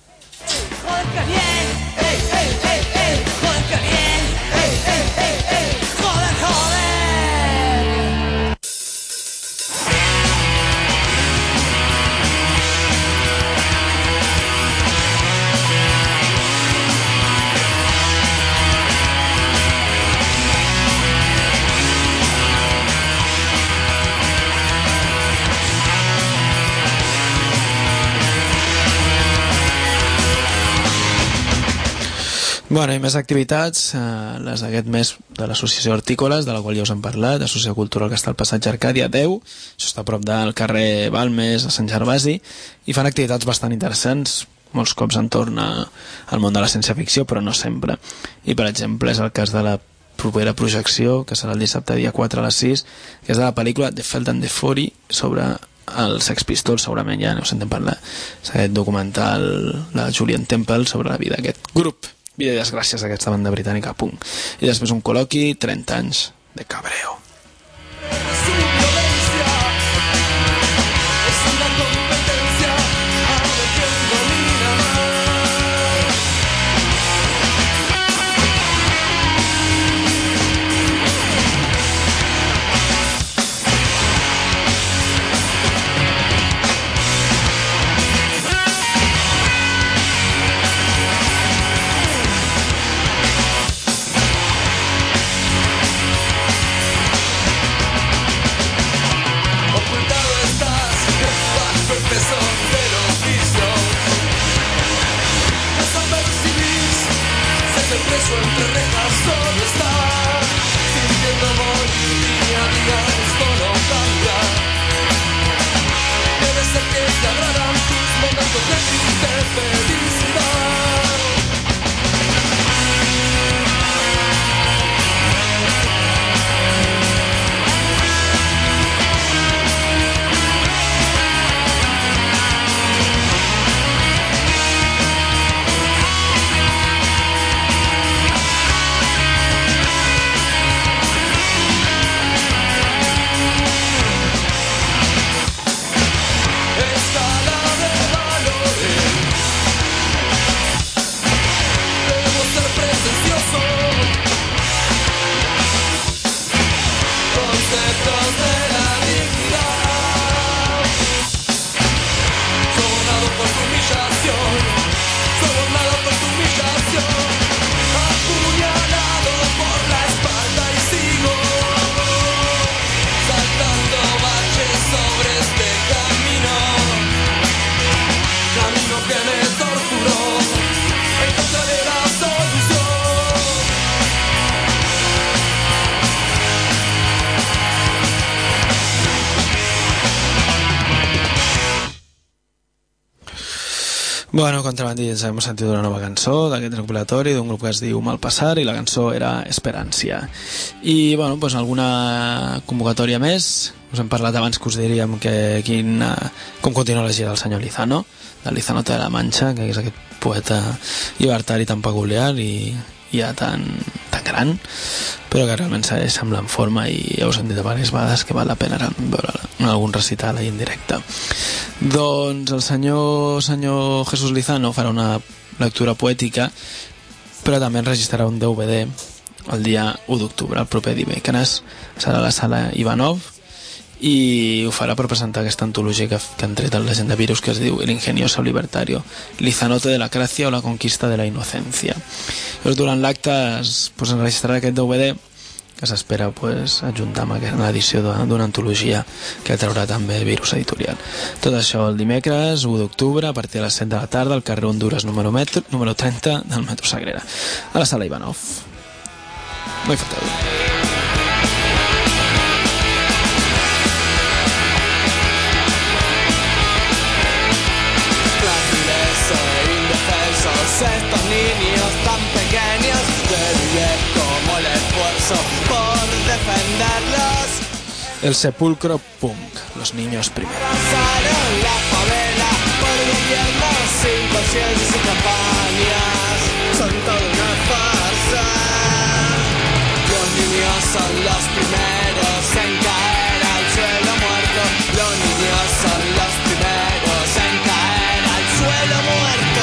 B: Bueno, i més activitats, les d'aquest mes de l'Associació Hortícoles, de la qual ja us hem parlat, Associació Cultural que està al passatge Arcàdia 10, això està a prop del carrer Balmes, a Sant Gervasi, i fan activitats bastant interessants, molts cops entorn al món de la ciència-ficció, però no sempre. I, per exemple, és el cas de la propera projecció, que serà el dissabte dia 4 a les 6, que és de la pel·lícula The Felt and the Fury, sobre els Sex Pistols, segurament ja no sentem parlar. És aquest documental de Julian Temple sobre la vida d'aquest grup. Vida i desgràcies d'aquesta banda britànica, punt. I després un col·loqui, 30 anys de cabreo.
D: Entre rejas solo está sintiendo morir día a día, esto no cambia. Debe ser que te agradan tus momentos de triste felicidad.
B: Bueno, contrabandilles, hem sentit una nova cançó d'aquest recopilatori d'un grup que es diu Malpassar i la cançó era Esperància. I, bueno, doncs alguna convocatòria més. Us hem parlat abans que us diríem com continua la gira del senyor Lizano, del Lizanote de la Mancha, que és aquest poeta llibertari tan peculiar i ja tan gran, però que realment segueix semblant forma i ja us hem dit diverses vegades que val la pena veure algun recital ahí en directe. Doncs el senyor Jesús Lizano farà una lectura poètica, però també enregistrarà un DVD el dia 1 d'octubre, el proper dimecres. Serà a la sala Ivanov i ho farà per presentar aquesta antologia que han tret la gent de Virus, que es diu El ingenioso libertario, Lizanote de la Gracia o la conquista de la inocencia. Llavors, durant l'acte es enregistrarà aquest DVD que s'espera ajuntar amb l'edició d'una antologia que traurà també Virus Editorial. Tot això el dimecres 1 d'octubre a partir de les 7 de la tarda al carrer Honduras número 30 del metro Sagrera, a la sala Ivanov. No hi falteu.
D: Estos niños tan pequeños, pero como el esfuerzo por defenderlos.
B: El sepulcro punk, los niños primero.
D: Pasaron la favela por gobiernos sin conciencia y sin campañas. Son toda una farsa. Los niños son los primeros en caer al suelo muerto. Los niños son los primeros en caer al suelo muerto.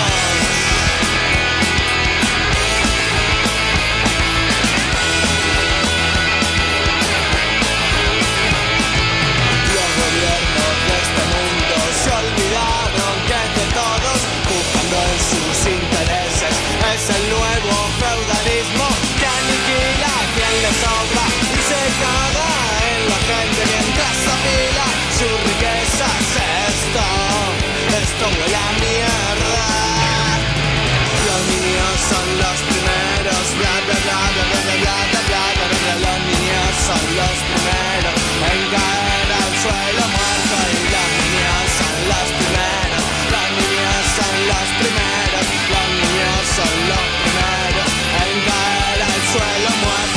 D: Es el nuevo feudalismo que aniquila a quien le sobra y se caga en la gente mientras apila sus riquezas. Esto huele a mierda. Los niños son los primeros, bla bla bla bla bla bla bla bla bla bla. Los niños son los primeros en caer al suelo muerto y los niños son los primeros. Los niños son los primeros. Los niños son los primeros en caer al suelo muerto.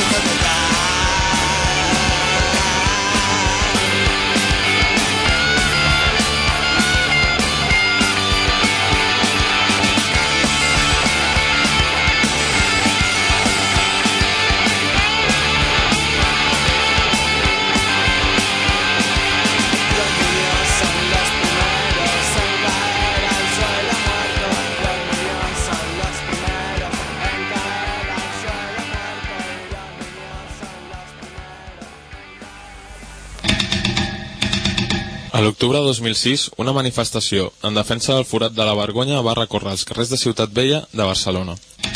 I: A l'octubre de 2006, una manifestació en defensa del forat de la Vergonya va recórrer els carrers de Ciutat Vella de Barcelona.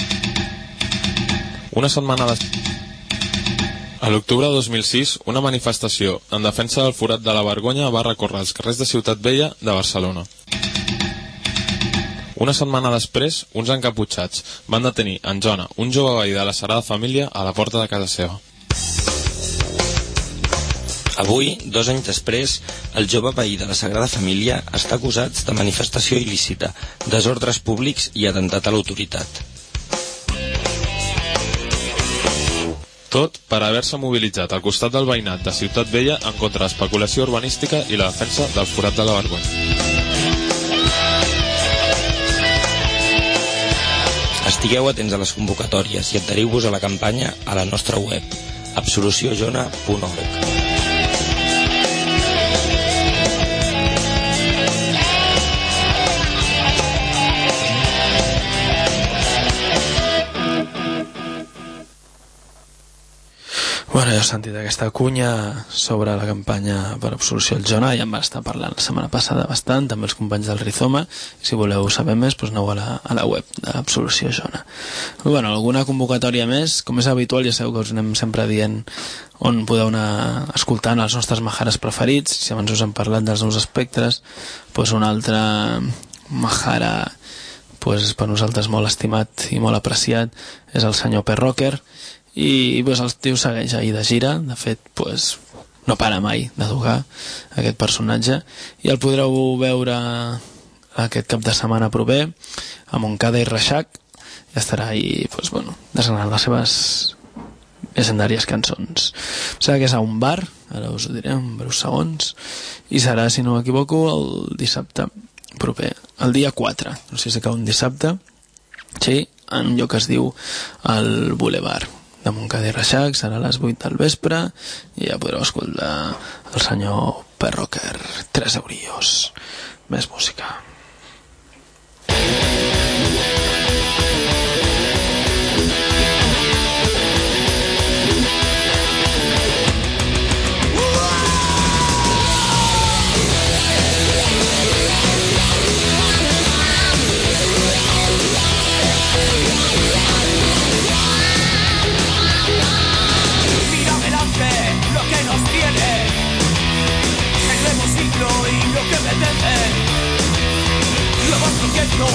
I: A l'octubre de 2006, una manifestació en defensa del forat de la Vergonya va recórrer els carrers de Ciutat Vella de Barcelona. Una setmana després, uns encaputxats van detenir en Jona, un jove veí de la Sagrada Família, a la porta de casa seva.
J: Avui, 2 anys després, el jove veí de la Sagrada Família està acusat de manifestació il·lícita, desordres públics i atemptat a l'autoritat.
I: Tot per haver-se mobilitzat al costat del veïnat de Ciutat Vella en contra de l'especulació urbanística i la defensa del forat de la Vergonya.
J: Estigueu atents a les convocatòries i adheriu-vos a la campanya a la nostra web, absoluciojona.org.
B: Bueno, ja heu sentit aquesta cunya sobre la campanya per Absolució al Jona, ja en va estar parlant la setmana passada bastant, també els companys del Rizoma, i si voleu saber més, doncs aneu a la web d'Absolució Jona. Bueno, alguna convocatòria més, com és habitual, ja sabeu que us anem sempre dient on podeu anar escoltant els nostres majares preferits. Si abans us hem parlat dels nous espectres, doncs un altre majara per nosaltres molt estimat i molt apreciat és el senyor Perrocker, i pues, el tio segueix ahir de gira. De fet, pues, no para mai de tocar aquest personatge, i el podreu veure aquest cap de setmana proper a Montcada i Reixac. Ja estarà ahí, pues, bueno, desgranant les seves legendàries cançons. Serà que és a un bar, ara us ho diré en breus segons, i serà, si no m'equivoco, el dissabte proper, el dia 4, no sé si cau un dissabte, sí, en un lloc que es diu el Boulevard de Montcada i Reixac. Serà a les 8 del vespre i ja podreu escoltar el senyor Perrocker. 3 eurillos. Més música.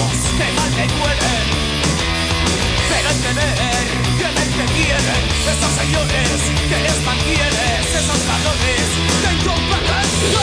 D: sueños que mal me duelen, pero entender que me quieren esos señores que les mantienes, esos valores de incompetencia.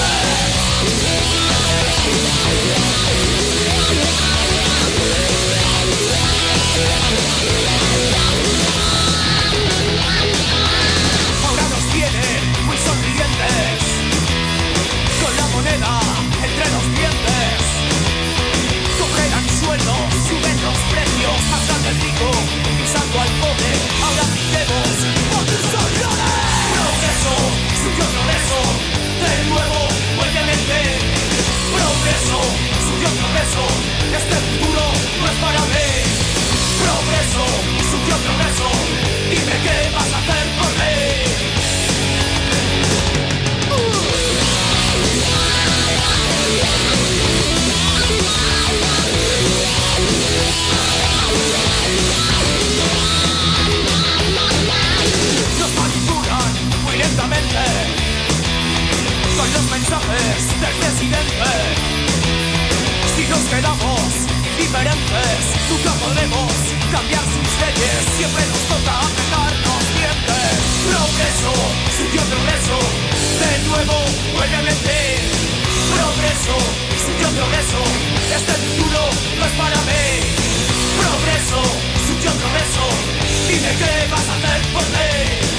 D: Ahora nos tienen muy sonrientes, con la moneda entre los dientes. Cogen anzuelos, suben los precios, pasan del rico, pisando al pobre. Ahora gritemos por tus dolores. Progreso, suyo progreso, de nuevo vuelvemente. Progreso, suyo progreso, este futuro no es para mí. Progreso, suyo progreso, dime qué vas a hacer por mí. Nos manipulan muy lentamente con los mensajes del presidente. Si nos quedamos diferentes, nunca podremos cambiar sus leyes. Siempre nos toca apretarnos dientes. Progreso, suyo progreso, de nuevo vuelve a ti. Progreso, suyo progreso, este futuro no es para mí. Progreso, suyo progreso, dime qué vas a hacer por mí.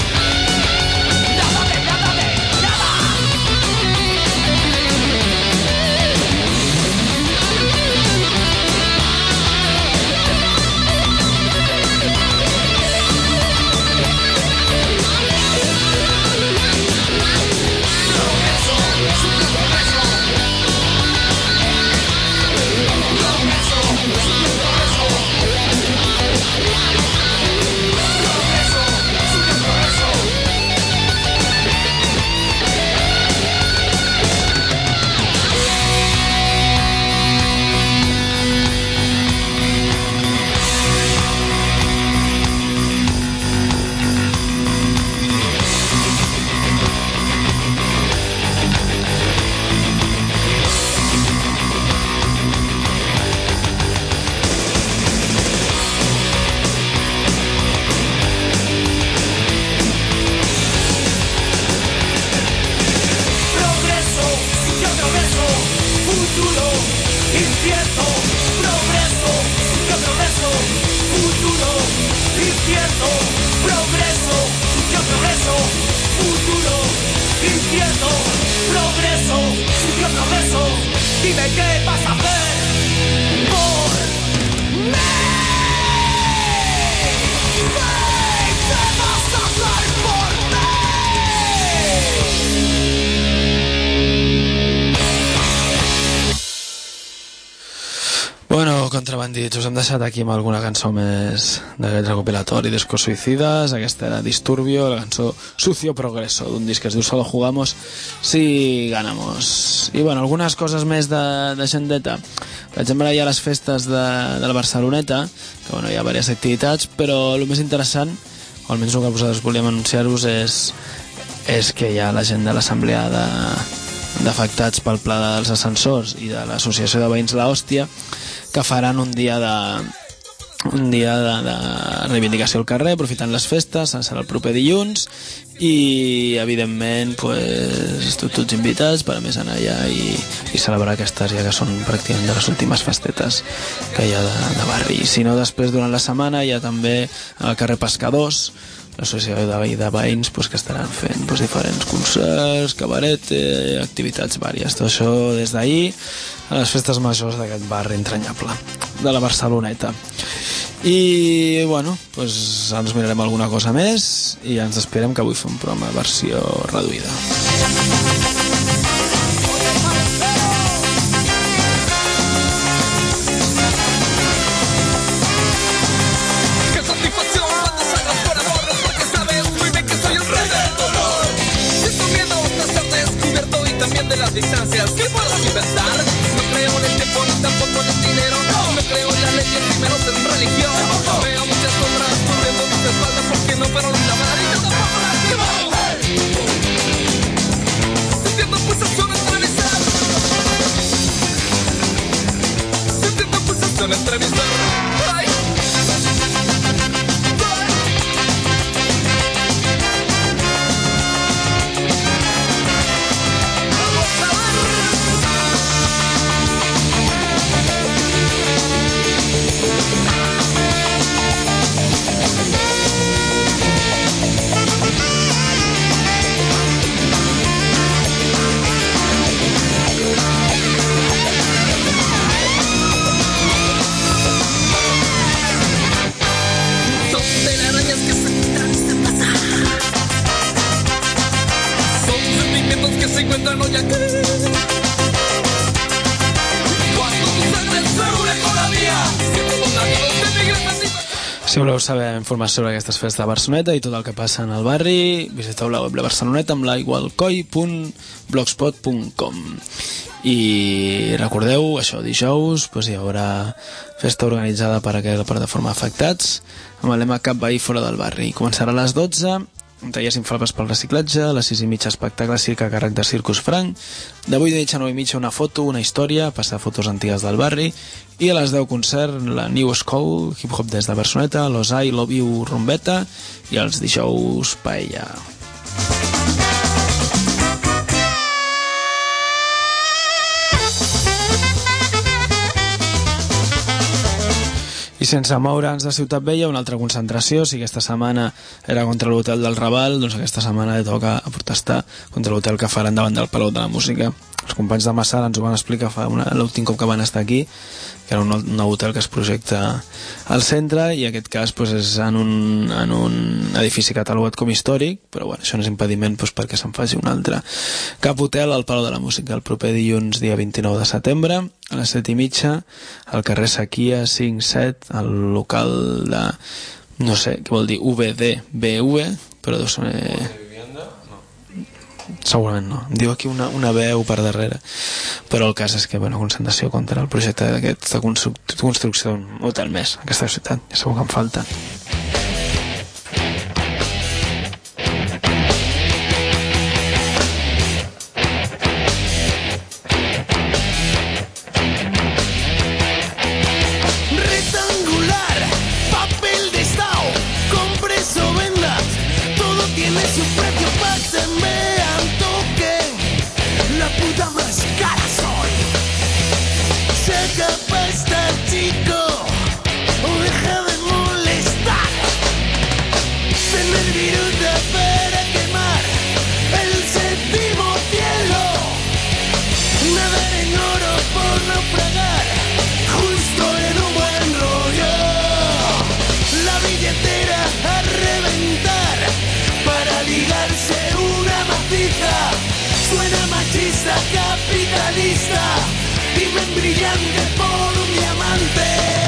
D: Nada de nada de nada. Dime qué vas a hacer por mí. ¿Qué vas a hacer por mí?
B: Bueno, contrabandits, us hem deixat aquí amb alguna cançó més d'aquest recopilatori Discos Suicidas. Aquesta era Disturbio, la cançó Sucio Progreso, d'un disc que es diu Solo Jugamos Si Ganamos. I bueno, algunes coses més d'agendeta. Per exemple, hi ha les festes de la Barceloneta, que bueno, hi ha diverses activitats, però el més interessant, o almenys el que vosaltres volíem anunciar-vos, és que hi ha la gent de l'assemblea d'afectats pel pla dels ascensors i de l'associació de veïns La Hòstia, que faran un dia de reivindicació al carrer, aprofitant les festes. Serà el proper dilluns i evidentment pues, tots invitats per a més anar allà i celebrar aquestes, ja que són pràcticament de les últimes festetes que hi ha de barri. I si no, després durant la setmana hi ha també al carrer Pescadors l'associació de veïns pues, que estaran fent pues, diferents concerts, cabaret, activitats vàries. Tot això des d'ahir a les festes majors d'aquest barri entranyable de la Barceloneta. I bueno, pues, ens mirarem alguna cosa més i ens esperem, que avui fem un programa versió reduïda.
K: Distancias, ¿qué puedo inventar? No creo en el tiempo ni tampoco en el dinero. No creo en las leyes y menos en religión. Veo muchas sombras corriendo de tu espalda, porque no paro ni la margarita tampoco la quiero. Sintiendo pulsaciones atravesar. Sintiendo pulsaciones ilusión entrevistar. Ay.
B: Si voleu saber informació sobre aquestes festes de Barceloneta i tot el que passa en el barri, visiteu la web de Barceloneta amb l'aigualcoll.blogspot.com. I recordeu, això, dijous hi haurà festa organitzada per aquella plataforma Afectats amb el lema Cap veí fora del barri. Començarà a les 12, amb tallers inflables pel reciclatge, a les 6:30 espectacle circ a càrrec de Circus Frank, de 8:30 a 9:30 una foto, una història, passar fotos antigues del barri, i a les 10 concert la New School, hip-hop des de Barceloneta, l'Osai, Love You, Rumbeta, i els dijous Paella. I sense moure'ns de Ciutat Vella, una altra concentració. Si aquesta setmana era contra l'hotel del Raval, doncs aquesta setmana toca protestar contra l'hotel que faran davant del Palau de la Música. Els companys de Massara ens ho van explicar l'últim cop que van estar aquí, que era un nou hotel que es projecta al centre, i en aquest cas és en un edifici catalogat com històric, però bueno, això no és impediment perquè se'n faci un altre. Cap hotel al Palau de la Música el proper dilluns, dia 29 de setembre, a les 7:30, al carrer Sequia 5-7, al local de, no sé què vol dir, VDBV, però deu ser... segurament no, em diu aquí una veu per darrere, però el cas és que concentració contra el projecte d'aquesta construcció d'un hotel més a aquesta ciutat, ja segur que em falta.
D: Capitalista, imagen brillante por un diamante.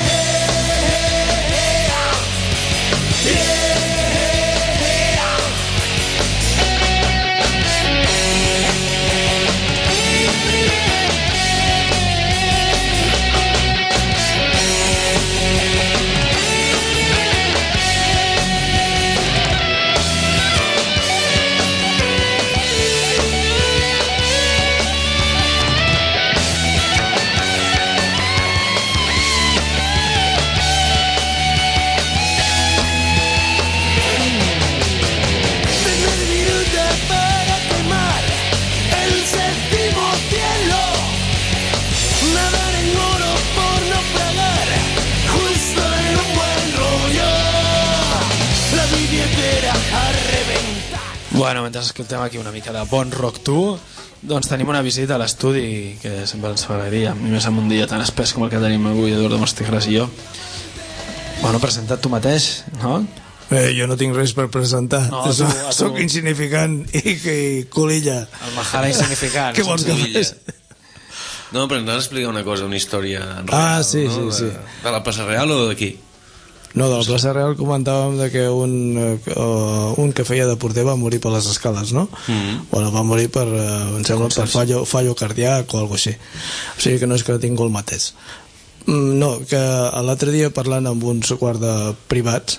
B: Bueno, mentre escoltem aquí una mica de bon rock tu, doncs tenim una visita a l'estudi que sempre ens agradaria, i més en un dia tan espès com el que tenim avui, Eduardo Mastigras i jo. Bueno, presenta't tu mateix, no?
L: Jo no tinc res per presentar,
B: no,
L: soc insignificant i colilla.
B: El Mahara insignificant.
L: Què vols que fes?
F: No, però ens has d'explicar una cosa, una història real,
L: sí,
F: no?
L: Sí.
F: De la plaça Real o d'aquí?
L: No, de la plaça Real comentàvem de que un que feia de porter va morir per les escales, no? Bueno, va morir per, em sembla, per fallo cardíac o alguna cosa així. O sigui que no és que tingui el mateix. No, que l'altre dia parlant amb uns guarda privats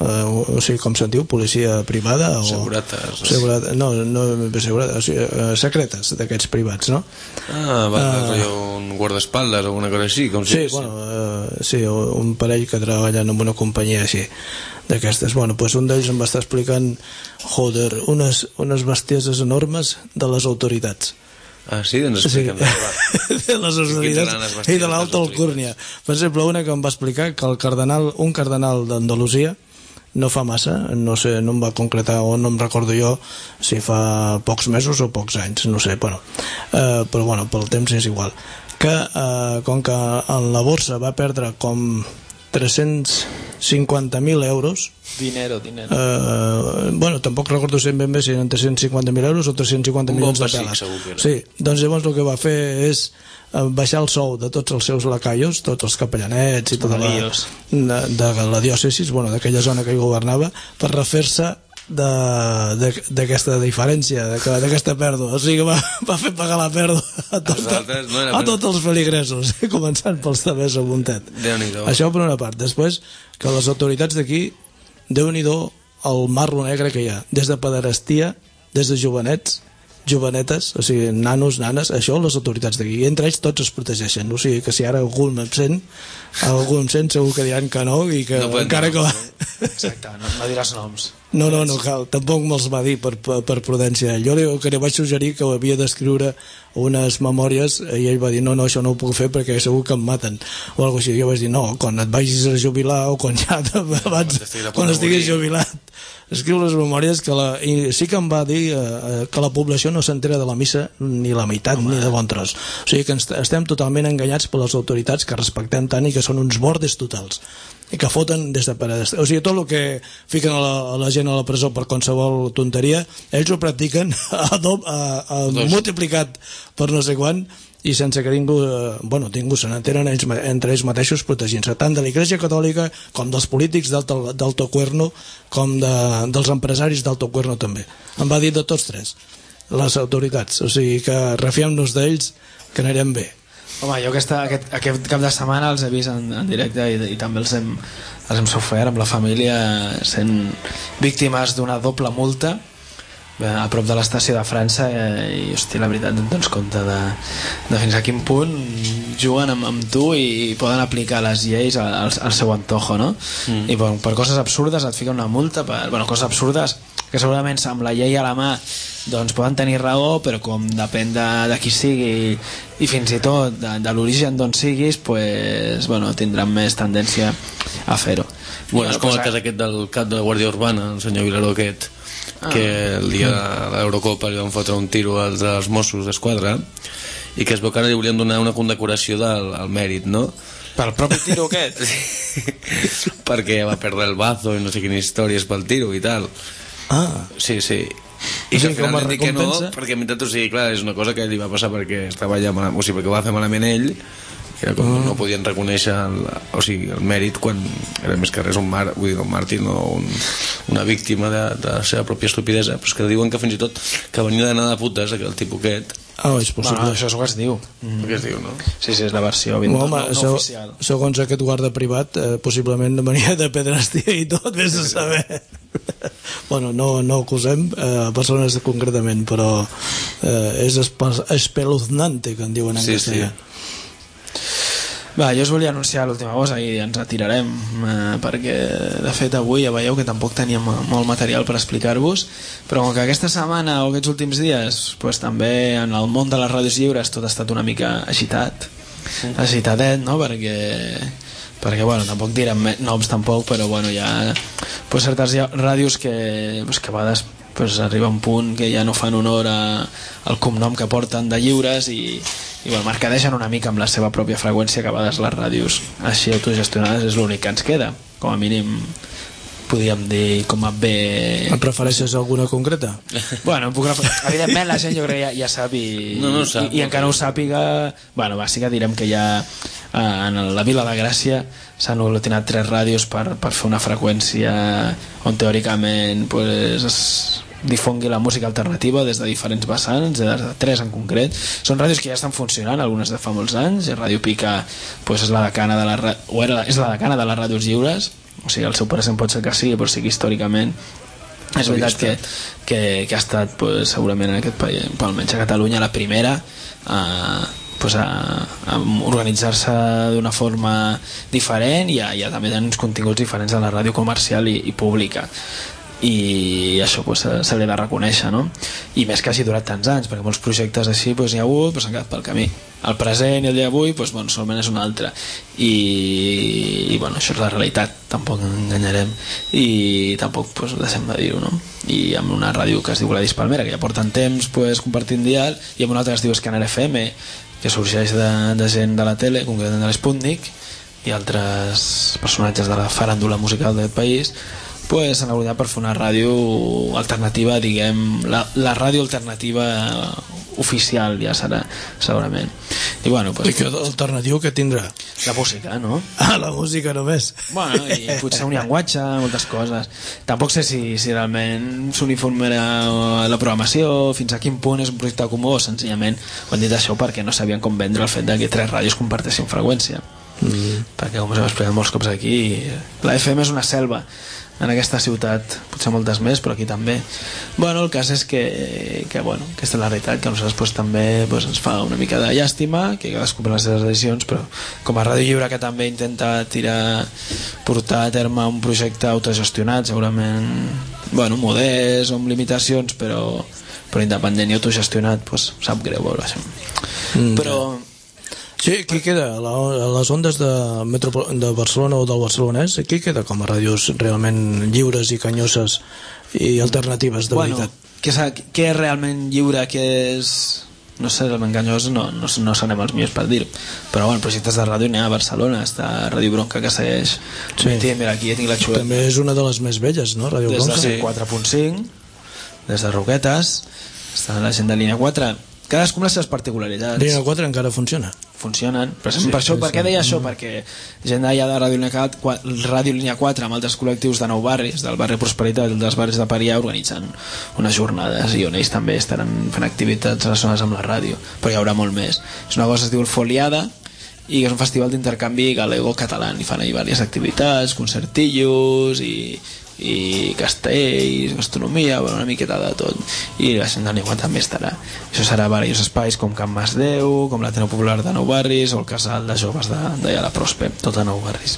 L: o sigui, com se'n diu, policia privada o...
F: Segurates.
L: No segurates, o sigui, secretes d'aquests privats, no?
F: Un guardaespaldes o una cosa així, com si...
L: Sí, un parell que treballen en una companyia així d'aquestes. Bueno, pues un d'ells em va estar explicant unes bestieses enormes de les autoritats.
F: Ah, sí? Doncs expliquem.
L: De les autoritats i de l'alta alcúrnia. Per exemple, una que em va explicar que un cardenal d'Andalusia no fa massa, no sé, no em va concretar o no em recordo jo si fa pocs mesos o pocs anys, no sé, però bueno, pel temps és igual, que com que en la borsa va perdre com 350.000 euros.
B: Dinero.
L: Bueno, tampoc recordo ben bé si eren 350.000 euros o 350 milions de peles. Sí, doncs llavors el que va fer és baixar el sou de tots els seus lacaios, tots els capellanets i tota de la diòcesis, bueno, d'aquella zona que ell governava, per refer-se d'aquesta diferència, d'aquesta pèrdua. O sigui que va fer pagar la pèrdua a tots els feligresos, començant pels tabers a Montet. Això per una part. Després, que les autoritats d'aquí, Déu-n'hi-do el marro negre que hi ha, des de pederastia, des de jovenetes, o sigui, nanos, nanes, això les autoritats d'aquí, i entre ells tots es protegeixen, o sigui que si ara algú em sent segur que diran que no, i que no encara que...
B: Exacte, no diràs noms.
L: No cal, tampoc me'ls va dir per prudència. Jo li vaig suggerir que havia d'escriure unes memòries i ell va dir no, això no ho puc fer perquè segur que em maten o alguna cosa així. Jo vaig dir no, quan et vagis a jubilar o quan estiguis jubilat, escriu les memòries i sí que em va dir que la població no s'entera de la missa ni la meitat, ni de bon tros. O sigui que estem totalment enganyats per les autoritats que respectem tant i que són uns bordes totals i que foten des de parades. O sigui, tot el que fiquen a la gent a la presó per qualsevol tonteria, ells ho practiquen multiplicat per no sé quant i sense que ningú se n'entenen entre ells mateixos protegint-se, tant de l'Església Catòlica com dels polítics d'Alto Cuerno com dels empresaris d'Alto Cuerno també. Em va dir de tots tres, les autoritats. O sigui que refiem-nos d'ells que anirem bé.
B: Home, jo aquest cap de setmana els he vist en directe i també els hem sofert amb la família sent víctimes d'una doble multa a prop de l'estació de França i hòstia, la veritat no et dones compte de fins a quin punt juguen amb tu i poden aplicar les lleis al seu antojo, no? I per coses absurdes et fiquen una multa coses absurdes que segurament amb la llei a la mà doncs poden tenir raó, però com depèn de qui sigui i fins i tot de l'origen d'on siguis, pues, tindran més tendència a fer-ho.
F: És com el cas aquest del cap de la Guàrdia Urbana, el senyor Vilaró aquest, que el dia de l'Eurocopa li van fotre un tiro als Mossos d'Esquadra i que es veu que ara li volien donar una condecoració al mèrit, no?
B: Pel propi tiro aquest?
F: Perquè va perdre el bazo i no sé quines històries pel tiro i tal. Sí. I que finalment dic que no, perquè en veritat, o sigui, clar, és una cosa que li va passar perquè estava allà malament, o sigui, perquè ho va fer malament ell, que era com no podien reconèixer el mèrit quan era més que res un màrtir, no una víctima de la seva pròpia estupidesa, però és que diuen que fins i tot que venia d'anar de putes el tipus aquest.
L: És possible.
B: Això és el que es diu.
F: Que es diu, no?
B: Sí, és la versió no oficial.
L: Segons aquest guarda privat, possiblement venia de pedrastia i tot, vés a saber. No acusem persones concretament, però és espeluznante, que en diuen en castellà.
B: Jo us volia anunciar l'última cosa i ens retirarem perquè de fet avui ja veieu que tampoc teníem molt material per explicar-vos, però com que aquesta setmana o aquests últims dies també en el món de les ràdios lliures tot ha estat una mica agitadet, no? perquè tampoc direm noms tampoc, però hi ha certes ràdios que a vegades arriba un punt que ja no fan honor al cognom que porten de lliures i mercadeixen una mica amb la seva pròpia freqüència, que a vegades les ràdios així autogestionades és l'únic que ens queda, com a mínim podríem dir com a bé.
L: Et refereixes a alguna concreta?
B: Evidentment la gent jo crec ja sap i encara no ho sàpiga, sí que direm que ja en la Vila de Gràcia s'han aglutinat 3 ràdios per fer una freqüència on teòricament es difongui la música alternativa des de diferents vessants, de 3 en concret. Són ràdios que ja estan funcionant, algunes de fa molts anys. Ràdio Pica és la decana de les ràdios lliures, o sigui, el seu present pot ser que sigui, però sí que històricament és veritat que ha estat pues, segurament en aquest país, almenys a Catalunya, la primera a organitzar-se d'una forma diferent i a també tenir uns continguts diferents a la ràdio comercial i pública, i això pues, se li ha de reconèixer, no? I més que hagi durat tants anys, perquè molts projectes així pues, hi ha hagut, pues, han quedat pel camí. El present i el dia d'avui pues, bueno, solament és un altre, i bueno, això és la realitat, tampoc enganyarem, i tampoc pues, deixem de dir-ho, no? I amb una ràdio que es diu Gladys Palmera, que ja porten temps pues, compartint dial, i amb una altra que es diu Scanner FM, que sorgeix de gent de la tele, concretament de l'Sputnik, i altres personatges de la faràndula musical d'aquest país, pues, s'han hagut per fer una ràdio alternativa, diguem, la ràdio alternativa oficial ja serà, segurament. I bueno, pues,
L: i que alternatiu que tindrà?
B: La música, no?
L: Ah, la música només.
B: Bueno, i potser un llenguatge, moltes coses. Tampoc sé si realment s'uniformarà la programació, fins a quin punt és un projecte comú, o senzillament ho han dit això perquè no sabien com vendre el fet que 3 ràdios comparteixin freqüència. Perquè, com us hem explicat molts cops aquí, la FM és una selva en aquesta ciutat, potser moltes més, però aquí també. Bueno, el cas és que bueno, aquesta és la realitat, que a nosaltres pues, també pues, ens fa una mica de llàstima, que cadascú per les seves edicions, però com a Ràdio Lliure, que també intenta portar a terme un projecte autogestionat, segurament bueno, modest, amb limitacions, però independent i autogestionat, pues, sap greu veure això. Però
L: sí, aquí queda, a les ondes de Barcelona o del barcelonès, aquí queda com a ràdios realment lliures i canyoses i alternatives, de veritat.
B: Què és realment lliure, què és... No sé, realment canyós no serem els millors per dir-ho, però bueno, projectes de ràdio n'hi ha a Barcelona, està Ràdio Bronca que segueix. Sí. Mira, aquí ja tinc la xuleta.
L: També és una de les més velles, no? Ràdio Bronca.
B: Des de 4.5, des de Roquetes, està la gent de línia 4. Cadascú amb les seves particularitats.
L: Línia 4 encara funciona.
B: Funcionen. Per què deia això? Perquè gent d'allà de Ràdio Línia 4 amb altres col·lectius de 9 barris, del barri Prosperitat i dels barris de Parià, organitzen unes jornades i on ells també estaran fent activitats relacionades amb la ràdio. Però hi haurà molt més. És una cosa que es diu el Foliada i és un festival d'intercanvi galego-català i fan ahir diverses activitats, concertillos i castells, gastronomia, bueno, una miqueta de tot, i la gent de Neu també estarà. Això serà a diversos espais com Can Masdeu, com l'Ateneu Popular de Nou Barris o el Casal de Joves d'allà a la Prospe, tot a Nou Barris.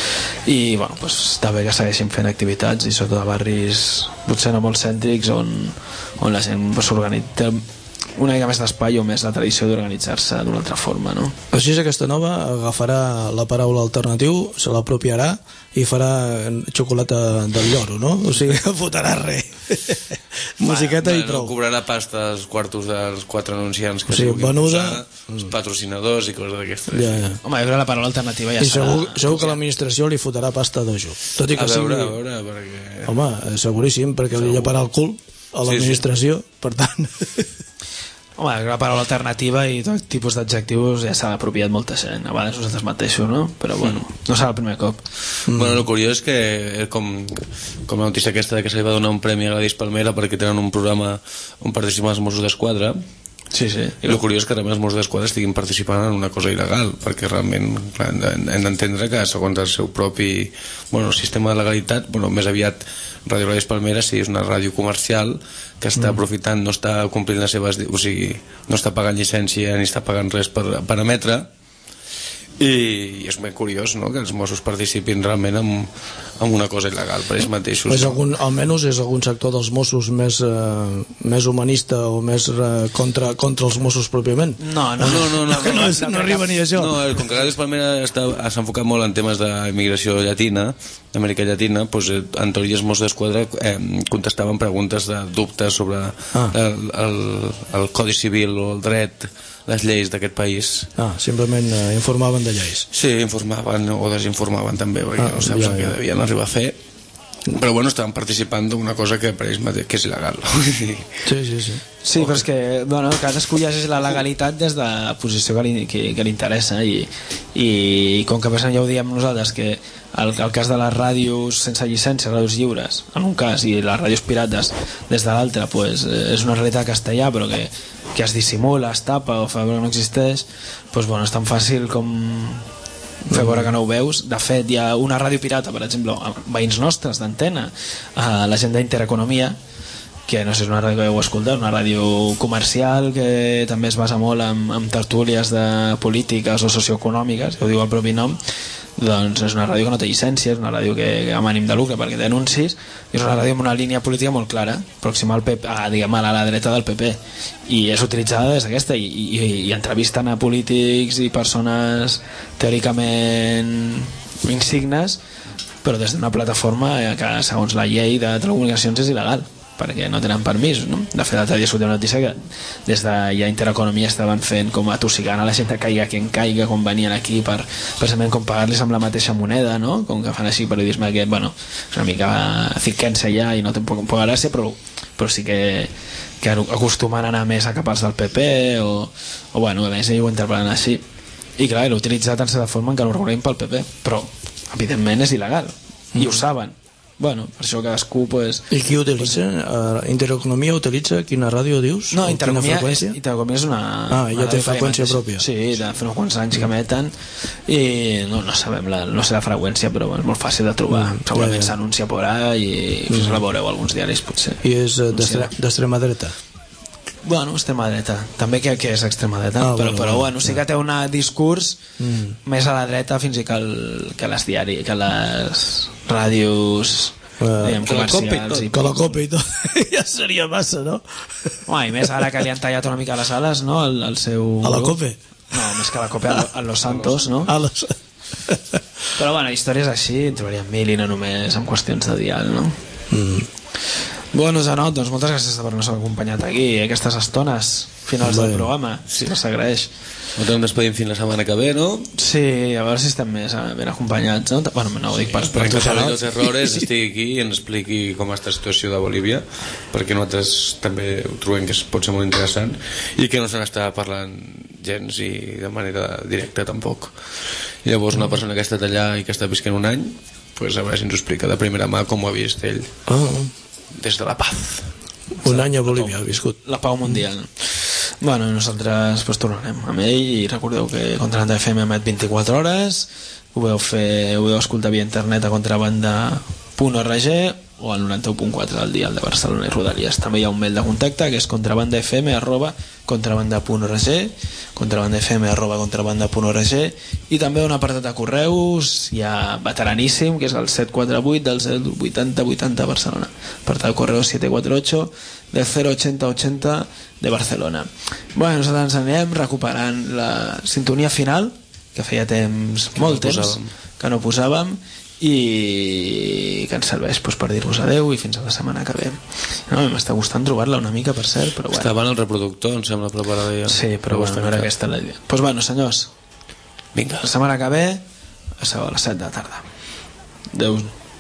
B: I bueno, pues, està bé que segueixin fent activitats i sobretot a barris potser no molt cèntrics on la gent s'organitza una mica més d'espai o més la tradició d'organitzar-se d'una altra forma, no?
L: Així aquesta nova agafarà la paraula alternatiu, se l'apropiarà i farà xocolata del lloro, no? O sigui, fotrà res. Musiqueta i prou.
F: Cobrarà pasta als quartos dels 4 anunciants que
L: venuda,
F: els patrocinadors i coses d'aquestes.
L: Ja.
B: Home, jo crec que la paraula alternativa ja
L: i segur que l'administració li fotrà pasta d'ojo. Tot i que
F: a veure, perquè...
L: Home, seguríssim, perquè li lleparà el cul a l'administració, per tant...
B: Home, la paraula alternativa i tot tipus d'adjectius ja s'ha apropiat molta gent, a vegades nosaltres mateixos, no? Però bueno, no serà el primer cop.
F: Bueno, el curiós és que com la notícia aquesta de que se li va donar un premi a Gladys Palmera perquè tenen un programa on participen els Mossos d'Esquadra.
B: Sí.
F: I el curiós és que realment els Mossos d'Esquadra estiguin participant en una cosa il·legal, perquè realment hem d'entendre que segons el seu propi sistema de legalitat, més aviat Ràdio Gladys Palmera sí, és una ràdio comercial que està aprofitant, no està complint les seves... O sigui, no està pagant llicència ni està pagant res per emetre, i és ben curiós, no?, que els Mossos participin realment en una cosa il·legal per ells mateixos.
L: Almenys és algun sector dels Mossos més humanista o més contra els Mossos pròpiament?
B: No
L: arriba ni això.
F: No, com que Gladys Palmera s'ha enfocat molt en temes d'immigració llatina, d'Amèrica Llatina, doncs, en teoria els Mossos d'Esquadra contestaven preguntes de dubtes sobre el Codi Civil o el dret, les lleis d'aquest país.
L: Simplement informaven de lleis.
F: Sí, informaven o desinformaven també, perquè no saps el que devien arribar a fer. Però bueno, estaven participant d'una cosa que per ells mateix que és il·legal.
B: Sí, però és que cadascú llegeix la legalitat des de la posició que li interessa i com que ja ho diem nosaltres, que el cas de les ràdios sense llicència, ràdios lliures en un cas, i les ràdios pirates des de l'altre, pues, és una realitat castellà però que es dissimula, es tapa o fa que no existeix, pues, bueno, és tan fàcil com fer veure que no ho veus. De fet, hi ha una ràdio pirata, per exemple, veïns nostres d'Antena, la gent d'Intereconomia, que no sé si és una ràdio que heu escoltat, una ràdio comercial que també es basa molt en tertúlies de polítiques o socioeconòmiques, que ho diu el propi nom. Doncs és una ràdio que no té llicència, és una ràdio que amb ànim de lucre perquè té anuncis, i és una ràdio amb una línia política molt clara, pròxima al PP, diguem, a la dreta del PP, i és utilitzada des d'aquesta, i entrevisten a polítics i persones teòricament insignes, però des d'una plataforma que segons la llei de telecomunicacions és il·legal, perquè no tenen permís, no? De fet, l'altre dia sortia una notícia que des de ja Intereconomia estaven fent com atossigant a la gent que caiga qui en caiga quan venien aquí per precisament com pagar-los amb la mateixa moneda, no? Com que fan així periodisme aquest, bueno, és una mica cirquense ja i no té poca gràcia, però sí que acostumen a anar més a capars del PP o bueno, a més ells ho interpreten així, i clar, l'ha utilitzat en certa forma en què no ho regulem pel PP, però evidentment és il·legal i ho saben. Bueno, per això cadascú pues...
L: I qui utilitza? Intereconomia utilitza quina ràdio dius?
B: No, Intereconomia és una...
L: ja té freqüència pròpia.
B: Sí, de fa uns quants anys que emeten i no sabem, no sé la freqüència, però és molt fàcil de trobar. Segurament s'anuncia por ahí i la veureu a alguns diaris, potser.
L: I és d'extrema dreta?
B: Bueno, extrema dreta. També que és extrema dreta, però bueno, sí que té un discurs més a la dreta fins i que les diaris, que les ràdios comercials
L: que la COPE i tot ja seria massa, no?
B: I més ara que li han tallat una mica les ales, no? El seu...
L: A la COPE?
B: No, més que a la COPE, a Los Santos, no? Però bueno, històries així en trobaríem mil i no només en qüestions de dial, no? Bueno, Janot, doncs moltes gràcies per haver-nos acompanyat aquí aquestes estones finals del programa, sí, s'agraeix.
F: Nosaltres ens despedim fins la setmana que ve, no?
B: Sí, a veure si estem més ben acompanyats, no? Bueno, no ho dic per
F: tu, Janot. Els errores estigui aquí i ens expliqui com està la situació de Bolívia, perquè nosaltres també ho trobem que pot ser molt interessant i que no se n'està parlant gens i de manera directa tampoc. Llavors una persona que ha estat allà i que està visquent un any, pues a veure si ens ho explica de primera mà com ho ha vist ell des de la paz.
L: Un any a Bolívia ha viscut.
B: La pau mundial. Bueno, nosaltres pues, tornarem amb ell i recordeu que Contrabanda FM emet 24 hores, ho podeu escoltar via internet a contrabanda.org o al 91.4 del dial de Barcelona i Rodalies. També hi ha un mail de contacte que és contrabandafm@contrabanda.org, contrabandafm@contrabanda.org, i també un apartat de correus ja veteraníssim que és el 748 del 08080 Barcelona, apartat de correus 748 del 08080 de Barcelona. Bueno, nosaltres ens anirem recuperant la sintonia final que feia temps, molt temps que no posàvem i que ens serveix doncs, per dir-vos adeu i fins a la setmana que ve. No, m'està gustant trobar-la una mica, per cert, però bueno.
F: Estava en el reproductor, em sembla, preparada ja.
B: Sí, però bueno, no era aquesta la idea. Doncs bueno, senyors,
F: vinga,
B: la setmana que ve a les 7 de la tarda. Adeu.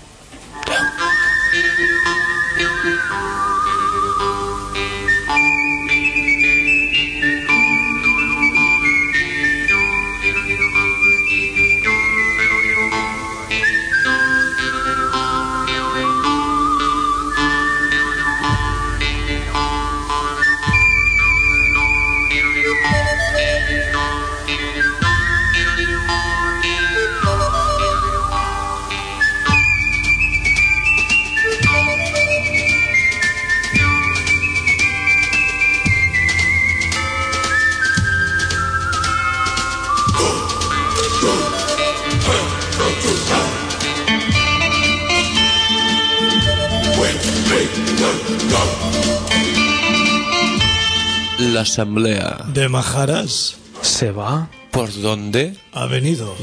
F: La asamblea
L: de Majaras
B: se va.
F: ¿Por dónde?
L: Ha venido.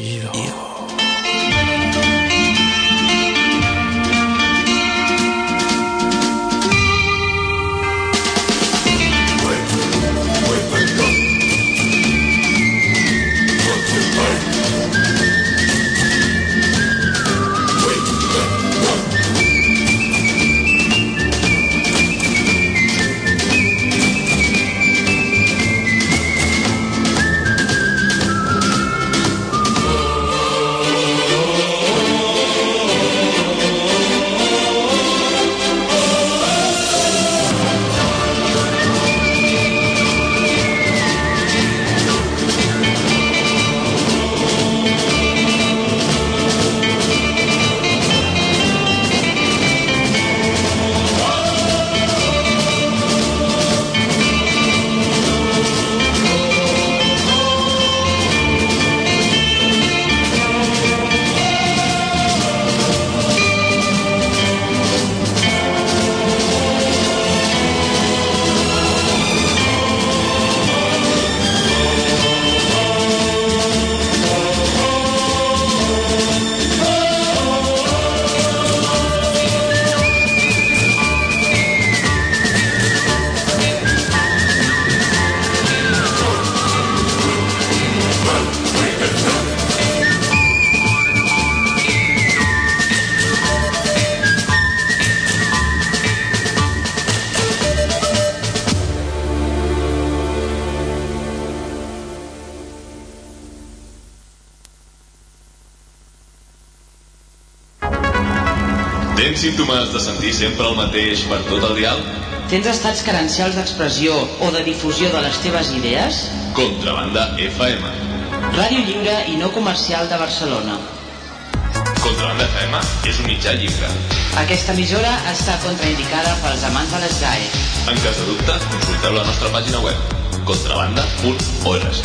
M: Tens símptomes de sentir sempre el mateix per tot el dial?
N: Tens estats carencials d'expressió o de difusió de les teves idees?
M: Contrabanda FM.
N: Ràdio lliure i no comercial de Barcelona.
M: Contrabanda FM és un mitjà lliure.
N: Aquesta emissora està contraindicada pels amants de les GAE.
M: En cas de dubte, consulteu la nostra pàgina web, contrabanda.org.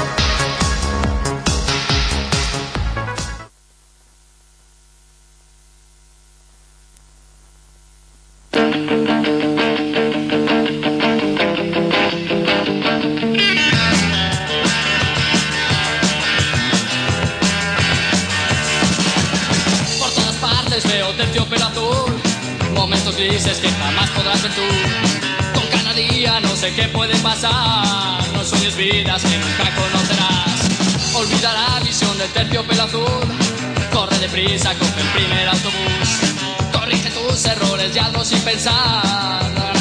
O: Dices que jamás podrás ver tú. Con cada día no sé qué puede pasar. No sueñes vidas que nunca conocerás. Olvida la visión del terciopelo azul. Corre deprisa, coge el primer autobús. Corrige tus errores y hazlo sin pensar.